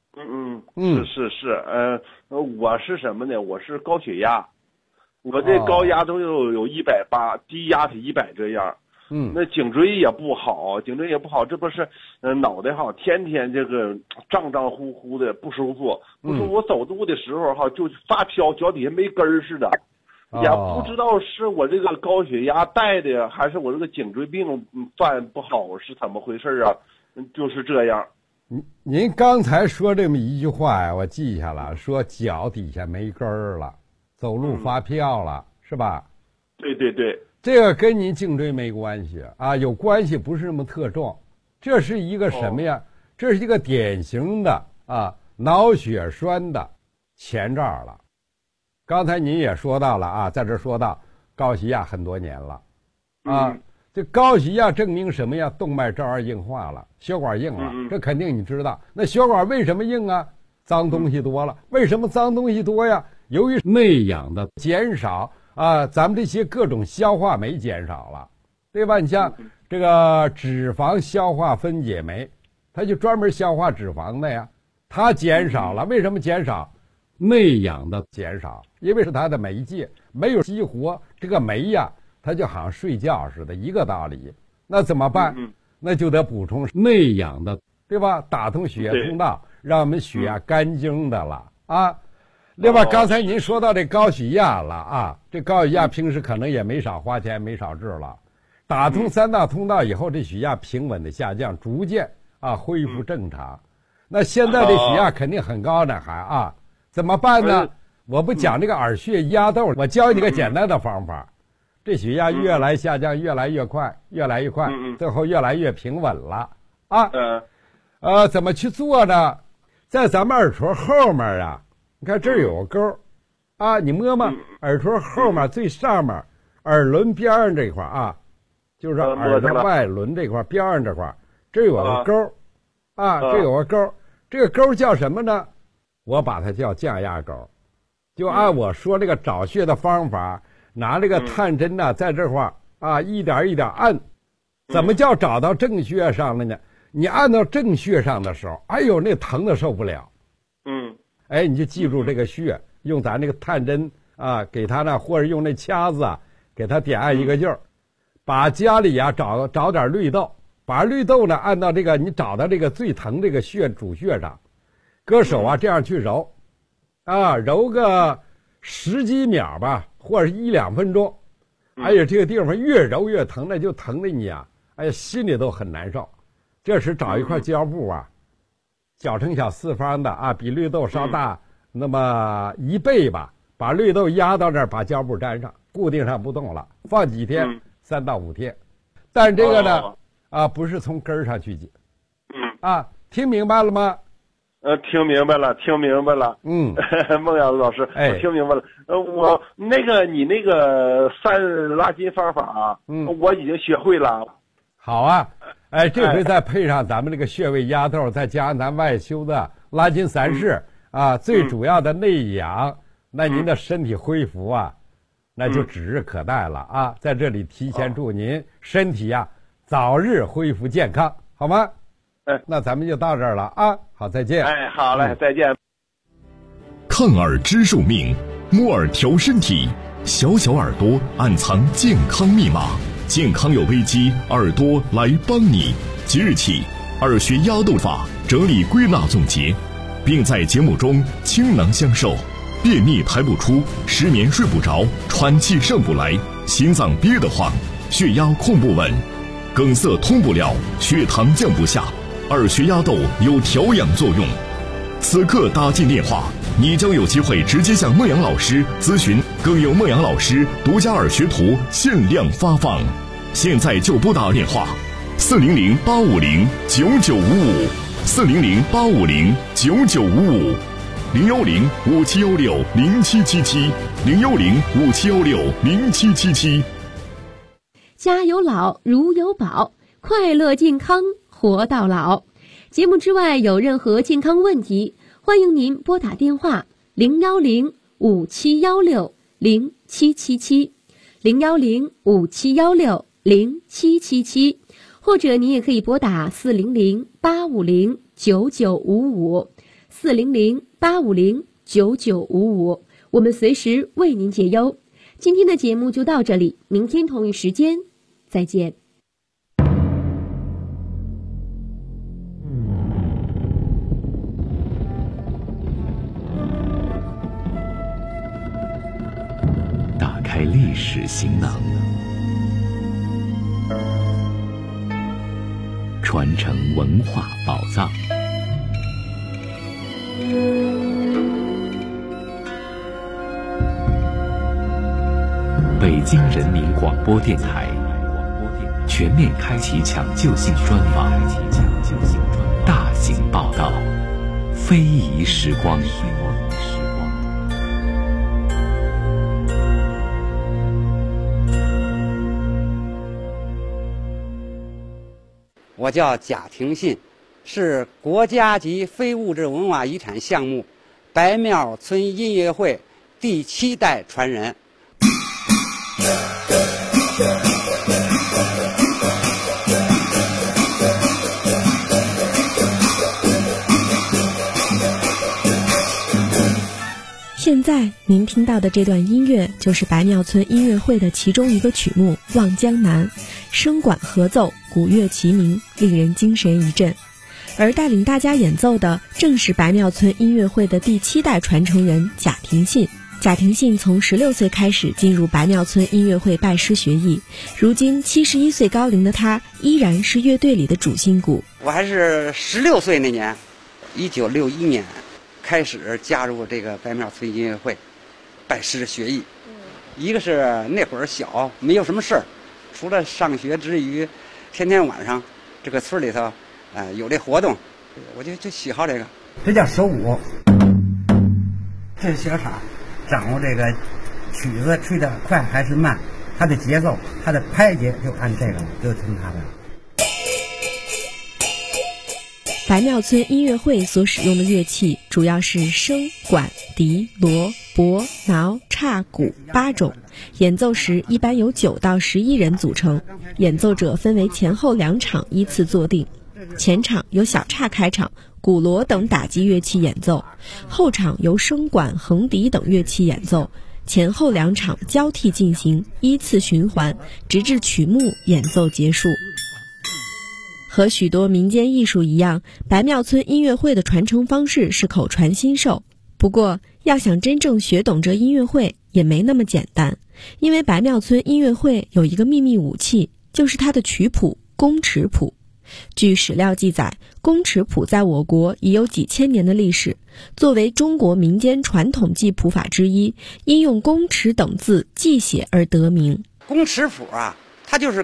Speaker 5: 是，我是什么呢？我是高血压，我这高压都有180，低压是100这样。那颈椎也不好，这不是脑袋哈，天天这个胀胀乎乎的不舒服，我走路的时候哈就发飘，脚底下没根儿似的，也不知道是我这个高血压带的，还是我这个颈椎病犯不好，是怎么回事啊？就是这样。
Speaker 3: 您刚才说这么一句话呀，我记下了，说脚底下没根儿了，走路发飘了，是吧？
Speaker 5: 对，
Speaker 3: 这个跟您颈椎没关系啊，有关系不是那么特重，这是一个什么呀？这是一个典型的脑血栓的前兆了。刚才您也说到了啊，在这说到高血压很多年了这高血压证明什么呀？动脉粥样硬化了，血管硬了，这肯定你知道。那血管为什么硬啊？脏东西多了。为什么脏东西多呀？由于内氧的减少咱们这些各种消化酶减少了，对吧？你像这个脂肪消化分解酶，它就专门消化脂肪的呀，它减少了。为什么减少？内氧的减少，因为是它的媒介，没有激活这个酶呀，它就好像睡觉似的，一个道理。那怎么办？那就得补充内氧的，对吧？打通血液通道，让我们血压干净的了对吧？刚才您说到这高血压了这高血压平时可能也没少花钱，没少治了。打通3大通道以后，这血压平稳的下降，逐渐恢复正常。那现在这血压肯定很高呢，还怎么办呢？我不讲这个耳穴压豆，我教你个简单的方法。这血压越来下降，越来越快，最后越来越平稳了怎么去做呢？在咱们耳朵后面你看这儿有个沟你摸摸耳朵后面最上面耳轮边上这块就是耳朵外轮这块边上这块，这有个沟这有个沟，这个沟叫什么呢？我把它叫降压沟。就按我说这个找穴的方法，拿这个探针在这块一点一点按。怎么叫找到正穴上了呢？你按到正穴上的时候，哎呦，那疼的受不了。你就记住这个穴，用咱那个探针给它或者用那掐子给它点按一个劲儿。把家里找点绿豆，把绿豆按到这个你找到这个最疼这个穴主穴上，搁手这样去揉揉个10几秒吧，或者1-2分钟。哎呀，这个地方越揉越疼，那就疼的你心里都很难受。这时找一块胶布绞成小四方的比绿豆稍大那么1倍吧，把绿豆压到这儿，把胶布粘上，固定上不动了，放几天，3到5天。但这个呢不是从根儿上去解听明白了吗？
Speaker 5: 听明白了。孟阳老师，我听明白了。我你那个3拉筋方法我已经学会了。
Speaker 3: 好这回再配上咱们这个穴位压豆，再加上咱外修的拉筋3式最主要的内养，那您的身体恢复那就指日可待了在这里提前祝您身体早日恢复健康，好吗？那咱们就到这儿了好，再见。
Speaker 5: 好嘞，再见。
Speaker 1: 看耳知寿命，摸耳调身体，小小耳朵暗藏健康密码，健康有危机，耳朵来帮你。即日起，耳穴压豆法整理归纳总结，并在节目中倾囊相授。便秘排不出，失眠睡不着，喘气上不来，心脏憋得慌，血压控不稳，梗塞通不了，血糖降不下，耳穴压豆有调养作用。此刻打进电话，你将有机会直接向孟阳老师咨询，更有孟阳老师独家耳穴图限量发放。现在就拨打电话
Speaker 2: 400-8550-9955，400-5716-0777，010-5716-0777。家有老，如有宝，快乐健康活到老。节目之外有任何健康问题，欢迎您拨打电话010-5716-0777，010-5716-0777，或者您也可以拨打400-850-9955。 ，400-850-9955，我们随时为您解忧。今天的节目就到这里，明天同一时间再见。
Speaker 13: 打开历史行囊，传承文化宝藏。北京人民广播电台全面开启抢救性专访，大型报道，非遗时光。
Speaker 14: 我叫贾廷信，是国家级非物质文化遗产项目白庙村音乐会第7代传人。
Speaker 15: 现在您听到的这段音乐就是白庙村音乐会的其中一个曲目《望江南》，声管合奏，鼓乐齐鸣，令人精神一振。而带领大家演奏的正是白庙村音乐会的第7代传承人贾廷信。贾廷信从16岁开始进入白庙村音乐会拜师学艺，如今71岁高龄的他依然是乐队里的主心骨。
Speaker 14: 我还是16岁那年，1961年开始加入这个白庙村音乐会，拜师学艺。一个是那会儿小，没有什么事儿，除了上学之余，天天晚上这个村里头，有这活动，我就喜好这个。
Speaker 16: 这叫手鼓，这是小叉，掌握这个曲子吹得快还是慢，它的节奏，它的拍节就按这个，就听它的。
Speaker 15: 白庙村音乐会所使用的乐器主要是笙、管、笛、锣、钹、挠、叉、鼓8种，演奏时一般由9到11人组成，演奏者分为前后2场依次坐定，前场由小叉开场，鼓锣等打击乐器演奏，后场由笙管、横笛等乐器演奏，前后2场交替进行，依次循环，直至曲目演奏结束。和许多民间艺术一样，白庙村音乐会的传承方式是口传心授。不过，要想真正学懂这音乐会也没那么简单，因为白庙村音乐会有一个秘密武器，就是它的曲谱宫尺谱。据史料记载，宫尺谱在我国已有几千年的历史，作为中国民间传统记谱法之一，因用宫尺等字记写而得名。
Speaker 14: 宫尺谱啊，它就是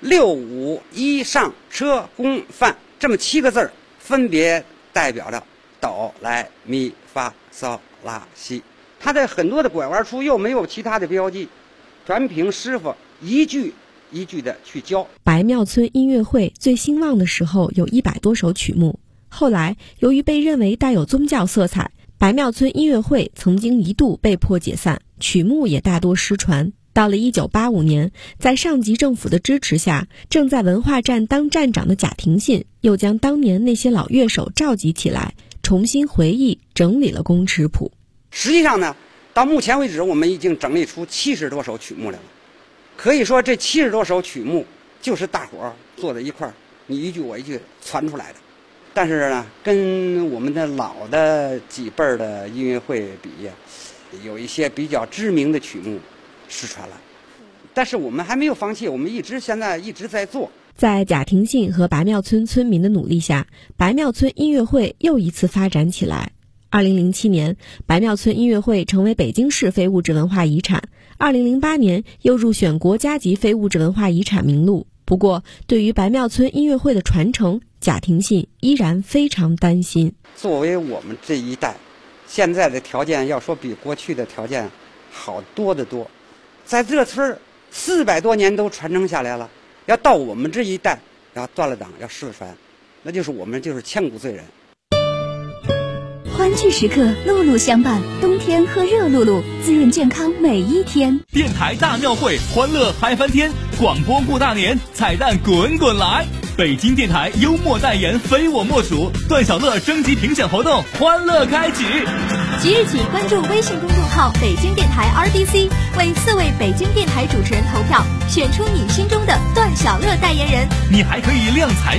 Speaker 14: 6、5、1上车宫范这么7个字，分别代表着哆来咪发嗦拉西。它的很多的拐弯处又没有其他的标记，全凭师傅一句一句的去教。
Speaker 15: 白庙村音乐会最兴旺的时候有100多首曲目，后来由于被认为带有宗教色彩，白庙村音乐会曾经一度被迫解散，曲目也大多失传。到了1985年，在上级政府的支持下，正在文化站当站长的贾廷信又将当年那些老乐手召集起来，重新回忆整理了宫尺谱。
Speaker 14: 实际上呢，到目前为止我们已经整理出70多首曲目来了。可以说这70多首曲目就是大伙儿坐在一块儿，你一句我一句传出来的。但是呢，跟我们的老的几辈儿的音乐会比，有一些比较知名的曲目失传了，但是我们还没有放弃，我们现在一直在做。
Speaker 15: 在贾廷信和白庙村村民的努力下，白庙村音乐会又一次发展起来。2007年，白庙村音乐会成为北京市非物质文化遗产，2008年又入选国家级非物质文化遗产名录。不过，对于白庙村音乐会的传承，贾廷信依然非常担心。
Speaker 14: 作为我们这一代，现在的条件要说比过去的条件好多得多。在这村400多年都传承下来了，要到我们这一代要断了档要失传，那就是我们就是千古罪人。
Speaker 8: 欢聚时刻，露露相伴，冬天喝热露露，滋润健康每一天。
Speaker 9: 电台大庙会，欢乐嗨翻天，广播过大年，彩蛋滚滚来。北京电台幽默代言非我莫属，段小乐征集评选活动欢乐开启。
Speaker 8: 即日起关注微信公众号北京电台 RDC， 为4位北京电台主持人投票，选出你心中的段小乐代言人。
Speaker 9: 你还可以亮彩